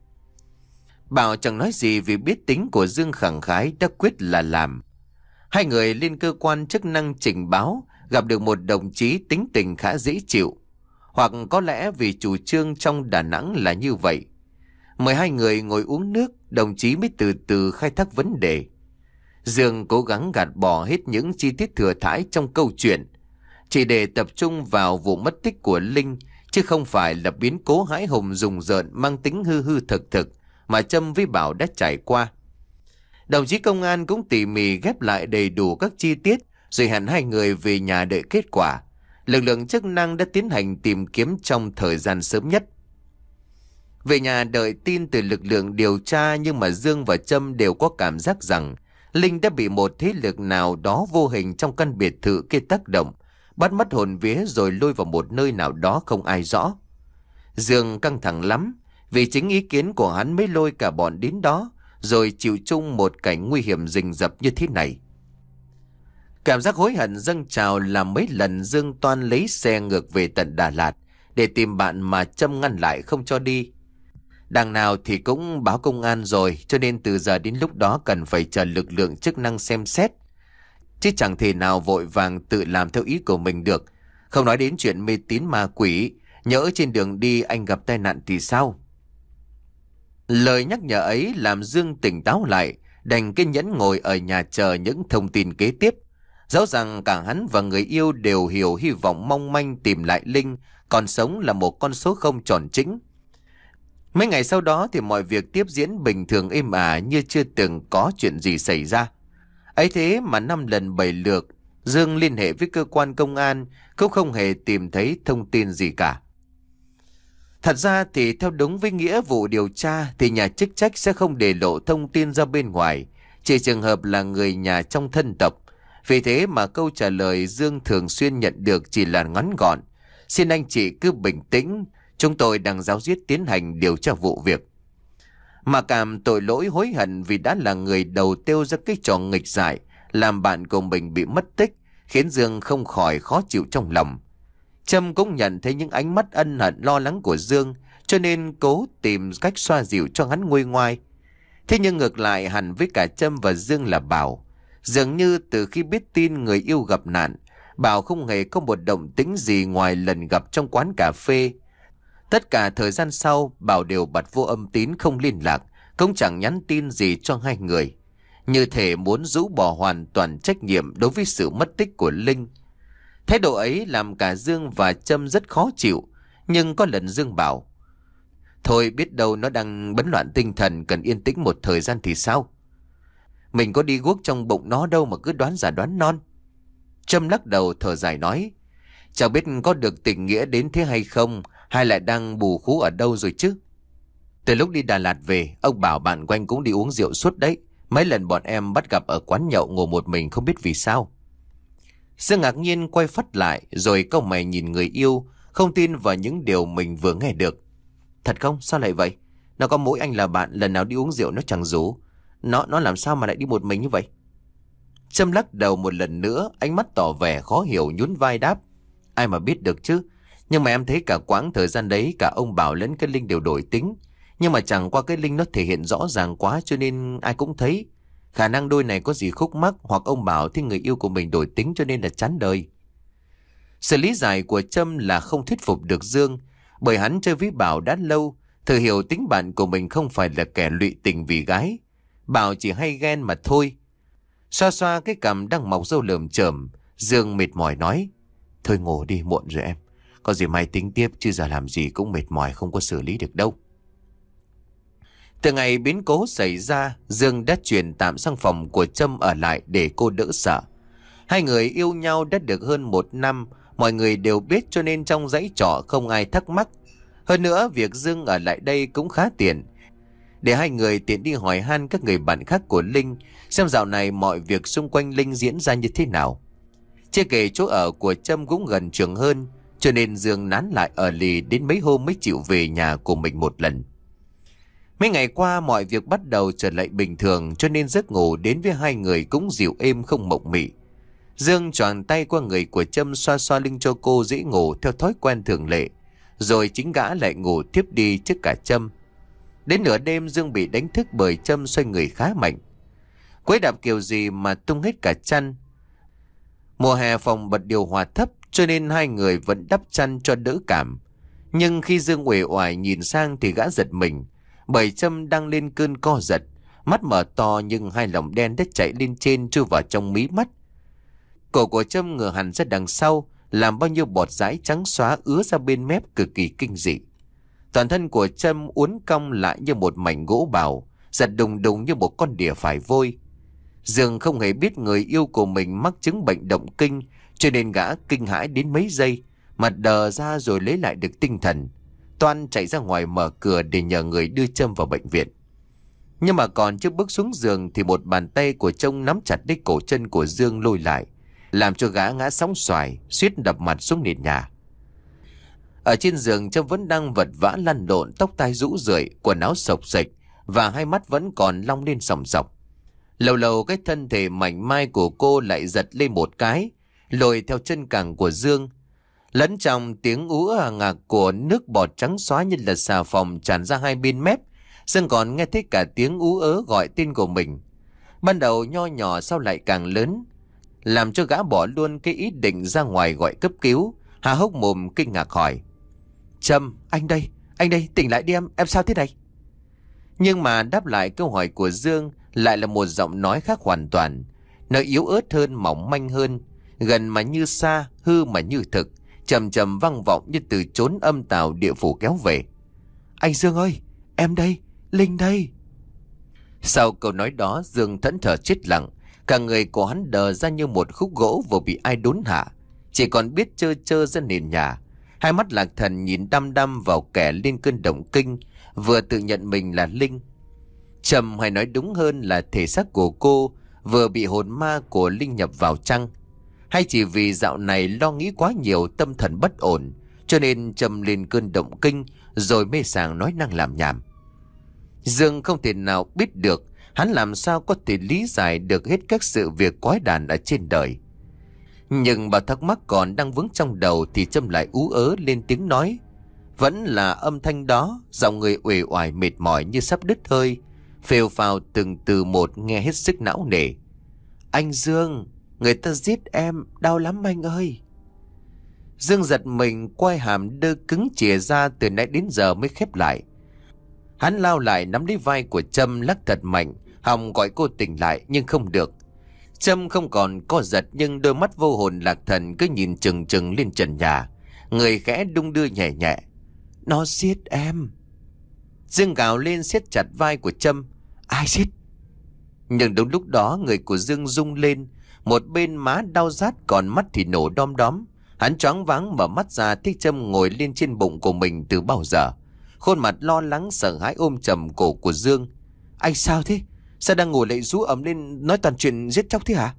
Bảo chẳng nói gì vì biết tính của Dương khẳng khái, đã quyết là làm. Hai người lên cơ quan chức năng trình báo, gặp được một đồng chí tính tình khá dễ chịu. Hoặc có lẽ vì chủ trương trong Đà Nẵng là như vậy. Mời hai người ngồi uống nước, đồng chí mới từ từ khai thác vấn đề. Dương cố gắng gạt bỏ hết những chi tiết thừa thãi trong câu chuyện, chỉ để tập trung vào vụ mất tích của Linh, chứ không phải là biến cố hãi hùng rùng rợn mang tính hư hư thực thực mà Trâm với Bảo đã trải qua. Đồng chí công an cũng tỉ mỉ ghép lại đầy đủ các chi tiết, rồi hẹn hai người về nhà đợi kết quả. Lực lượng chức năng đã tiến hành tìm kiếm trong thời gian sớm nhất. Về nhà đợi tin từ lực lượng điều tra, nhưng mà Dương và Trâm đều có cảm giác rằng Linh đã bị một thế lực nào đó vô hình trong căn biệt thự kia tác động, bắt mất hồn vía rồi lôi vào một nơi nào đó không ai rõ. Dương căng thẳng lắm, vì chính ý kiến của hắn mới lôi cả bọn đến đó, rồi chịu chung một cảnh nguy hiểm rình rập như thế này. Cảm giác hối hận dâng trào làm mấy lần Dương toan lấy xe ngược về tận Đà Lạt để tìm bạn mà Trâm ngăn lại không cho đi. Đằng nào thì cũng báo công an rồi, cho nên từ giờ đến lúc đó cần phải chờ lực lượng chức năng xem xét, chứ chẳng thể nào vội vàng tự làm theo ý của mình được. Không nói đến chuyện mê tín ma quỷ, nhỡ trên đường đi anh gặp tai nạn thì sao? Lời nhắc nhở ấy làm Dương tỉnh táo lại, đành kiên nhẫn ngồi ở nhà chờ những thông tin kế tiếp. Dẫu rằng cả hắn và người yêu đều hiểu hy vọng mong manh tìm lại Linh còn sống là một con số không tròn chỉnh. Mấy ngày sau đó thì mọi việc tiếp diễn bình thường êm ả, như chưa từng có chuyện gì xảy ra. Ấy thế mà năm lần bảy lượt Dương liên hệ với cơ quan công an cũng không hề tìm thấy thông tin gì cả. Thật ra thì theo đúng với nghĩa vụ điều tra thì nhà chức trách sẽ không để lộ thông tin ra bên ngoài, chỉ trường hợp là người nhà trong thân tộc. Vì thế mà câu trả lời Dương thường xuyên nhận được chỉ là ngắn gọn: xin anh chị cứ bình tĩnh, chúng tôi đang giáo diết tiến hành điều tra vụ việc. Mà cảm tội lỗi hối hận vì đã là người đầu tiêu ra cái trò nghịch dại làm bạn của mình bị mất tích, khiến Dương không khỏi khó chịu trong lòng. Trâm cũng nhận thấy những ánh mắt ân hận lo lắng của Dương, cho nên cố tìm cách xoa dịu cho hắn nguôi ngoai. Thế nhưng ngược lại hẳn với cả Trâm và Dương là Bảo. Dường như từ khi biết tin người yêu gặp nạn, Bảo không hề có một động tĩnh gì ngoài lần gặp trong quán cà phê. Tất cả thời gian sau, Bảo đều bật vô âm tín không liên lạc, cũng chẳng nhắn tin gì cho hai người, như thể muốn rũ bỏ hoàn toàn trách nhiệm đối với sự mất tích của Linh. Thái độ ấy làm cả Dương và Trâm rất khó chịu, nhưng có lần Dương bảo: thôi biết đâu nó đang bấn loạn tinh thần, cần yên tĩnh một thời gian thì sao? Mình có đi guốc trong bụng nó đâu mà cứ đoán giả đoán non. Trâm lắc đầu thở dài nói: chẳng biết có được tình nghĩa đến thế hay không, hay lại đang bù khú ở đâu rồi chứ. Từ lúc đi Đà Lạt về, ông Bảo bạn của anh cũng đi uống rượu suốt đấy. Mấy lần bọn em bắt gặp ở quán nhậu ngồi một mình không biết vì sao. Dương ngạc nhiên quay phắt lại, rồi cau mày nhìn người yêu, không tin vào những điều mình vừa nghe được. Thật không? Sao lại vậy? Nó có mỗi anh là bạn, lần nào đi uống rượu nó chẳng rủ. Nó nó làm sao mà lại đi một mình như vậy? Trâm lắc đầu một lần nữa, ánh mắt tỏ vẻ khó hiểu, nhún vai đáp. Ai mà biết được chứ. Nhưng mà em thấy cả quãng thời gian đấy cả ông Bảo lẫn cái Linh đều đổi tính. Nhưng mà chẳng qua cái Linh nó thể hiện rõ ràng quá cho nên ai cũng thấy. Khả năng đôi này có gì khúc mắc, hoặc ông Bảo thì người yêu của mình đổi tính cho nên là chán đời. Sự lý giải của Trâm là không thuyết phục được Dương, bởi hắn chơi với Bảo đã lâu, thừa hiểu tính bạn của mình không phải là kẻ lụy tình vì gái. Bảo chỉ hay ghen mà thôi. Xoa xoa cái cằm đang mọc râu lởm chởm, Dương mệt mỏi nói. Thôi ngủ đi, muộn rồi em. Có gì mai tính tiếp, chứ giờ làm gì cũng mệt mỏi không có xử lý được đâu. Từ ngày biến cố xảy ra, Dương đã chuyển tạm sang phòng của Trâm ở lại để cô đỡ sợ. Hai người yêu nhau đã được hơn một năm, mọi người đều biết cho nên trong dãy trọ không ai thắc mắc. Hơn nữa, việc Dương ở lại đây cũng khá tiện, để hai người tiện đi hỏi han các người bạn khác của Linh, xem dạo này mọi việc xung quanh Linh diễn ra như thế nào. Chưa kể chỗ ở của Trâm cũng gần trường hơn, cho nên Dương nán lại ở lì đến mấy hôm mới chịu về nhà của mình một lần. Mấy ngày qua mọi việc bắt đầu trở lại bình thường, cho nên giấc ngủ đến với hai người cũng dịu êm không mộng mị. Dương choàng tay qua người của Trâm xoa xoa lưng cho cô dễ ngủ theo thói quen thường lệ, rồi chính gã lại ngủ tiếp đi trước cả Trâm. Đến nửa đêm Dương bị đánh thức bởi Trâm xoay người khá mạnh. Quấy đạp kiểu gì mà tung hết cả chăn. Mùa hè phòng bật điều hòa thấp cho nên hai người vẫn đắp chăn cho đỡ cảm. Nhưng khi Dương uể oải nhìn sang thì gã giật mình, bởi Trâm đang lên cơn co giật, mắt mở to nhưng hai lồng đen đã chạy lên trên chui vào trong mí mắt. Cổ của Trâm ngửa hẳn ra đằng sau, làm bao nhiêu bọt dãi trắng xóa ứa ra bên mép cực kỳ kinh dị. Toàn thân của Trâm uốn cong lại như một mảnh gỗ bào, giật đùng đùng như một con đỉa phải vôi. Dương không hề biết người yêu của mình mắc chứng bệnh động kinh, cho nên gã kinh hãi đến mấy giây, mặt đờ ra rồi lấy lại được tinh thần. Toan chạy ra ngoài mở cửa để nhờ người đưa Trâm vào bệnh viện. Nhưng mà còn chưa bước xuống giường thì một bàn tay của Trông nắm chặt lấy cổ chân của Dương lôi lại, làm cho gã ngã sóng xoài, suýt đập mặt xuống nền nhà. Ở trên giường Trâm vẫn đang vật vã lăn lộn, tóc tai rũ rượi, quần áo xộc xệch và hai mắt vẫn còn long lên sòng sọc. Lâu lâu cái thân thể mảnh mai của cô lại giật lên một cái, lồi theo chân cẳng của Dương. Lẫn trong tiếng ú ả ngạc của nước bọt trắng xóa như là xà phòng tràn ra hai bên mép, Dương còn nghe thấy cả tiếng ú ớ gọi tên của mình. Ban đầu nho nhỏ sau lại càng lớn, làm cho gã bỏ luôn cái ý định ra ngoài gọi cấp cứu, há hốc mồm kinh ngạc hỏi. Trâm, anh đây, anh đây, tỉnh lại đi em, em sao thế này? Nhưng mà đáp lại câu hỏi của Dương lại là một giọng nói khác hoàn toàn. Nó yếu ớt hơn, mỏng manh hơn, gần mà như xa, hư mà như thực, trầm trầm vang vọng như từ chốn âm tào địa phủ kéo về. Anh Dương ơi, em đây, Linh đây. Sau câu nói đó, Dương thẫn thờ chết lặng, cả người của hắn đờ ra như một khúc gỗ vừa bị ai đốn hạ, chỉ còn biết trơ trơ ra nền nhà. Hai mắt lạc thần nhìn đăm đăm vào kẻ lên cơn động kinh, vừa tự nhận mình là Linh. Trầm, hay nói đúng hơn là thể xác của cô vừa bị hồn ma của Linh nhập vào chăng? Hay chỉ vì dạo này lo nghĩ quá nhiều, tâm thần bất ổn, cho nên Trầm lên cơn động kinh rồi mê sảng nói năng làm nhảm. Dương không thể nào biết được, hắn làm sao có thể lý giải được hết các sự việc quái đản ở trên đời. Nhưng bao thắc mắc còn đang vướng trong đầu thì Trâm lại ú ớ lên tiếng nói. Vẫn là âm thanh đó, giọng người uể oải mệt mỏi như sắp đứt hơi, phều phào từng từ một nghe hết sức não nề. Anh Dương, người ta giết em, đau lắm anh ơi. Dương giật mình, quai hàm đơ cứng chìa ra từ nãy đến giờ mới khép lại. Hắn lao lại nắm lấy vai của Trâm lắc thật mạnh, hòng gọi cô tỉnh lại nhưng không được. Trâm không còn co giật nhưng đôi mắt vô hồn lạc thần cứ nhìn chừng chừng lên trần nhà, người khẽ đung đưa nhẹ nhẹ. Nó giết em. Dương gào lên siết chặt vai của Trâm. Ai giết? Nhưng đúng lúc đó người của Dương rung lên, một bên má đau rát còn mắt thì nổ đom đóm. Hắn choáng váng mở mắt ra thấy Trâm ngồi lên trên bụng của mình từ bao giờ, khuôn mặt lo lắng sợ hãi ôm chầm cổ của Dương. Anh sao thế? Sao đang ngồi lại rú ầm lên nói toàn chuyện giết chóc thế hả?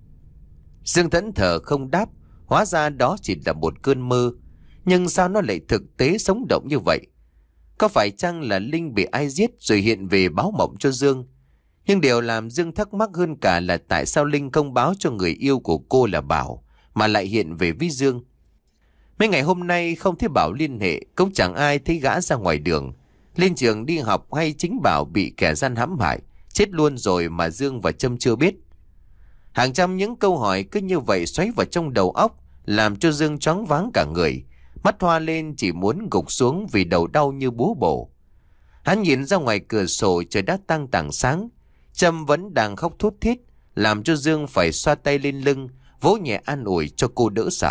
Dương thẫn thờ không đáp, hóa ra đó chỉ là một cơn mơ. Nhưng sao nó lại thực tế sống động như vậy? Có phải chăng là Linh bị ai giết rồi hiện về báo mộng cho Dương? Nhưng điều làm Dương thắc mắc hơn cả là tại sao Linh không báo cho người yêu của cô là Bảo mà lại hiện về với Dương. Mấy ngày hôm nay không thấy Bảo liên hệ, cũng chẳng ai thấy gã ra ngoài đường. Lên trường đi học hay chính Bảo bị kẻ gian hãm hại, chết luôn rồi mà Dương và Trâm chưa biết. Hàng trăm những câu hỏi cứ như vậy xoáy vào trong đầu óc, làm cho Dương choáng váng cả người, mắt hoa lên chỉ muốn gục xuống vì đầu đau như búa bổ. Hắn nhìn ra ngoài cửa sổ, trời đã tang tảng sáng, Trâm vẫn đang khóc thút thít, làm cho Dương phải xoa tay lên lưng, vỗ nhẹ an ủi cho cô đỡ sợ.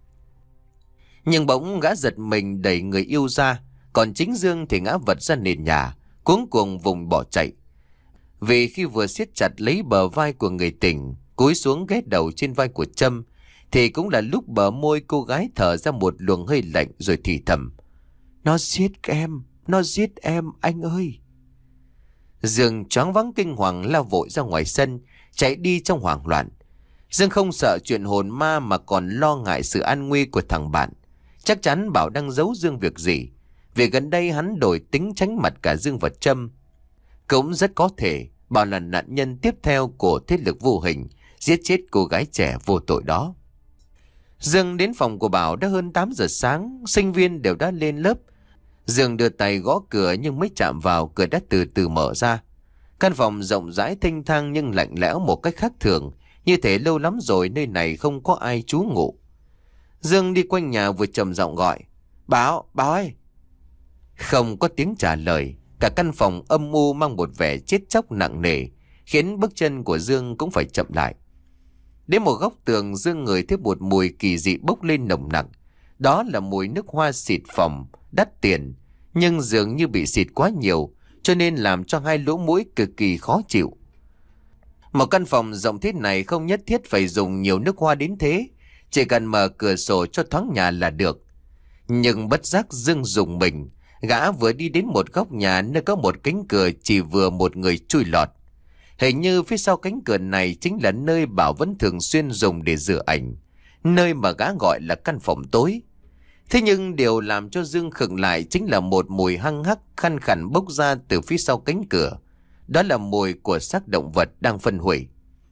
Nhưng bỗng gã giật mình đẩy người yêu ra, còn chính Dương thì ngã vật ra nền nhà, cuống cuồng vùng bỏ chạy. Vì khi vừa siết chặt lấy bờ vai của người tình, cúi xuống ghé đầu trên vai của Trâm, thì cũng là lúc bờ môi cô gái thở ra một luồng hơi lạnh rồi thì thầm: "Nó giết em, nó giết em, anh ơi." Dương choáng váng kinh hoàng lao vội ra ngoài sân, chạy đi trong hoảng loạn. Dương không sợ chuyện hồn ma mà còn lo ngại sự an nguy của thằng bạn. Chắc chắn Bảo đang giấu Dương việc gì, vì gần đây hắn đổi tính tránh mặt cả Dương và Trâm. Cũng rất có thể Bảo là nạn nhân tiếp theo của thế lực vô hình giết chết cô gái trẻ vô tội đó. Dương đến phòng của Bảo đã hơn tám giờ sáng, sinh viên đều đã lên lớp. Dương đưa tay gõ cửa nhưng mới chạm vào, cửa đã từ từ mở ra. Căn phòng rộng rãi thênh thang nhưng lạnh lẽo một cách khác thường, như thể lâu lắm rồi nơi này không có ai trú ngụ. Dương đi quanh nhà vừa trầm giọng gọi: "Bảo, Bảo ơi!" Không có tiếng trả lời, cả căn phòng âm u mang một vẻ chết chóc nặng nề, khiến bước chân của Dương cũng phải chậm lại. Đến một góc tường, Dương ngửi thấy một mùi kỳ dị bốc lên nồng nặc. Đó là mùi nước hoa xịt phòng, đắt tiền, nhưng dường như bị xịt quá nhiều, cho nên làm cho hai lỗ mũi cực kỳ khó chịu. Một căn phòng rộng thế này không nhất thiết phải dùng nhiều nước hoa đến thế, chỉ cần mở cửa sổ cho thoáng nhà là được. Nhưng bất giác Dương rùng mình, gã vừa đi đến một góc nhà nơi có một cánh cửa chỉ vừa một người chui lọt. Hình như phía sau cánh cửa này chính là nơi Bảo vẫn thường xuyên dùng để rửa ảnh, nơi mà gã gọi là căn phòng tối. Thế nhưng điều làm cho Dương khựng lại chính là một mùi hăng hắc khăn khẳn bốc ra từ phía sau cánh cửa. Đó là mùi của xác động vật đang phân hủy.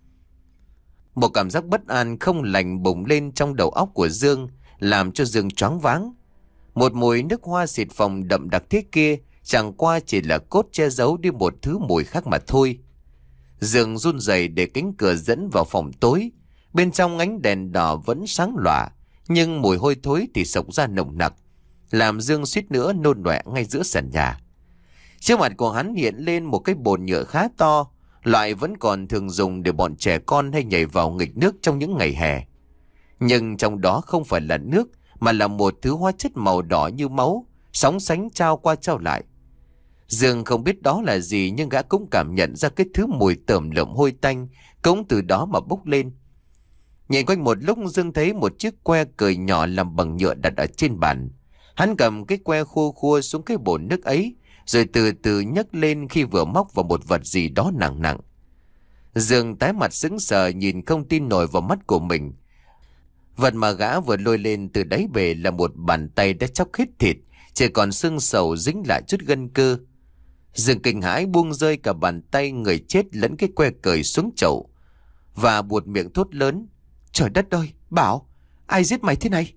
Một cảm giác bất an không lành bùng lên trong đầu óc của Dương, làm cho Dương choáng váng. Một mùi nước hoa xịt phòng đậm đặc thế kia chẳng qua chỉ là cốt che giấu đi một thứ mùi khác mà thôi. Dương run rẩy để cánh cửa dẫn vào phòng tối. Bên trong ánh đèn đỏ vẫn sáng lòa, nhưng mùi hôi thối thì xộc ra nồng nặc, làm Dương suýt nữa nôn ọe ngay giữa sàn nhà. Trước mặt của hắn hiện lên một cái bồn nhựa khá to, loại vẫn còn thường dùng để bọn trẻ con hay nhảy vào nghịch nước trong những ngày hè. Nhưng trong đó không phải là nước, mà là một thứ hóa chất màu đỏ như máu, sóng sánh trao qua trao lại. Dương không biết đó là gì, nhưng gã cũng cảm nhận ra cái thứ mùi tởm lợm hôi tanh cũng từ đó mà bốc lên. Nhìn quanh một lúc, Dương thấy một chiếc que cười nhỏ làm bằng nhựa đặt ở trên bàn. Hắn cầm cái que khua khua xuống cái bồn nước ấy, rồi từ từ nhấc lên khi vừa móc vào một vật gì đó nặng nặng. Dương tái mặt sững sờ nhìn không tin nổi vào mắt của mình. Vật mà gã vừa lôi lên từ đáy bể là một bàn tay đã chóc hết thịt, chỉ còn xương sầu dính lại chút gân cơ. Dương kinh hãi buông rơi cả bàn tay người chết lẫn cái que cười xuống chậu, và buột miệng thốt lớn: "Trời đất ơi, Bảo, ai giết mày thế này?"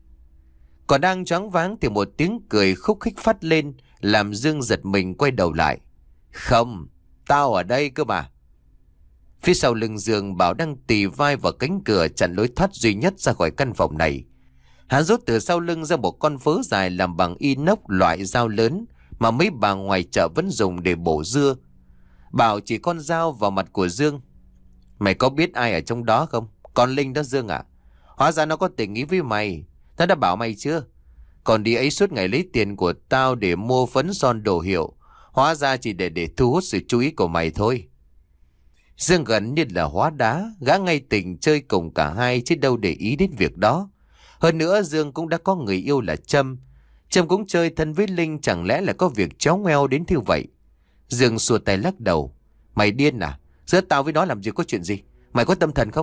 Còn đang choáng váng thì một tiếng cười khúc khích phát lên, làm Dương giật mình quay đầu lại. "Không, tao ở đây cơ mà." Phía sau lưng Dương, Bảo đang tì vai vào cánh cửa chặn lối thoát duy nhất ra khỏi căn phòng này. Hắn rút từ sau lưng ra một con vớ dài làm bằng inox, loại dao lớn mà mấy bà ngoài chợ vẫn dùng để bổ dưa. Bảo chỉ con dao vào mặt của Dương. "Mày có biết ai ở trong đó không? Con Linh đó Dương à? Hóa ra nó có tình ý với mày. Tao đã bảo mày chưa? Còn đi ấy suốt ngày lấy tiền của tao để mua phấn son đồ hiệu. Hóa ra chỉ để để thu hút sự chú ý của mày thôi." Dương gần như là hóa đá, gã ngay tình chơi cùng cả hai chứ đâu để ý đến việc đó. Hơn nữa Dương cũng đã có người yêu là Trâm. Trâm cũng chơi thân với Linh, chẳng lẽ là có việc chéo ngoeo đến như vậy? Dương xua tay lắc đầu. "Mày điên à? Giữa tao với nó làm gì có chuyện gì? Mày có tâm thần không?"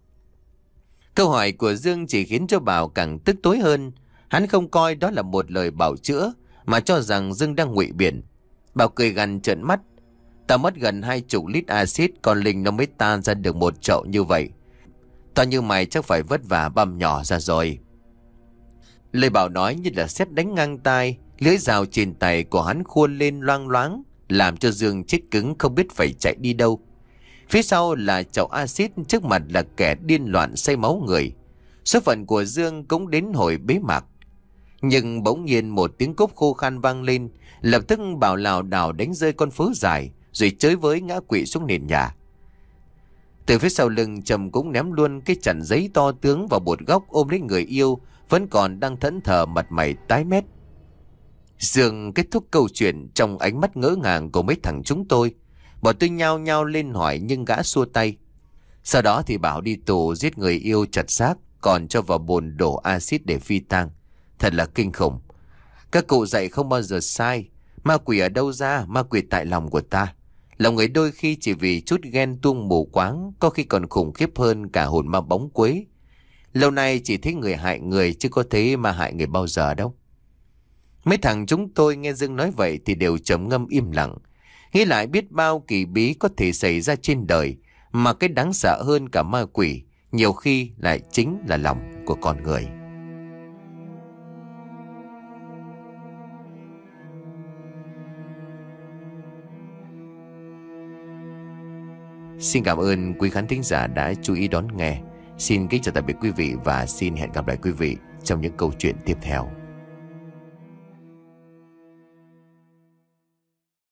Câu hỏi của Dương chỉ khiến cho Bảo càng tức tối hơn. Hắn không coi đó là một lời bảo chữa, mà cho rằng Dương đang ngụy biện. Bảo cười gằn trợn mắt: Ta mất gần hai chục lít axit, còn Linh nó mới tan ra được một chậu như vậy. Tao như mày chắc phải vất vả băm nhỏ ra rồi. Lời Bảo nói như là sét đánh ngang tai, lưỡi dao trên tay của hắn khuôn lên loang loáng, làm cho Dương chết cứng không biết phải chạy đi đâu. Phía sau là chậu axit, trước mặt là kẻ điên loạn say máu người. Số phận của Dương cũng đến hồi bế mạc. Nhưng bỗng nhiên một tiếng cốp khô khan vang lên, lập tức Bảo lảo đảo đánh rơi con phớ dài, rồi chới với ngã quỵ xuống nền nhà. Từ phía sau lưng, Trầm cũng ném luôn cái chặn giấy to tướng vào một góc, ôm lấy người yêu vẫn còn đang thẫn thờ, mặt mày tái mét. Dương kết thúc câu chuyện trong ánh mắt ngỡ ngàng của mấy thằng chúng tôi. Bọn tôi nhao nhao lên hỏi nhưng gã xua tay. Sau đó thì bảo đi tù giết người yêu chặt xác, còn cho vào bồn đổ axit để phi tang. Thật là kinh khủng. Các cụ dạy không bao giờ sai. Ma quỷ ở đâu ra? Ma quỷ tại lòng của ta. Lòng người đôi khi chỉ vì chút ghen tuông mù quáng, có khi còn khủng khiếp hơn cả hồn ma bóng quế. Lâu nay chỉ thấy người hại người, chứ có thấy ma hại người bao giờ đâu. Mấy thằng chúng tôi nghe Dương nói vậy thì đều trầm ngâm im lặng. Nghĩ lại biết bao kỳ bí có thể xảy ra trên đời, mà cái đáng sợ hơn cả ma quỷ nhiều khi lại chính là lòng của con người. Xin cảm ơn quý khán thính giả đã chú ý đón nghe. Xin kính chào tạm biệt quý vị và xin hẹn gặp lại quý vị trong những câu chuyện tiếp theo.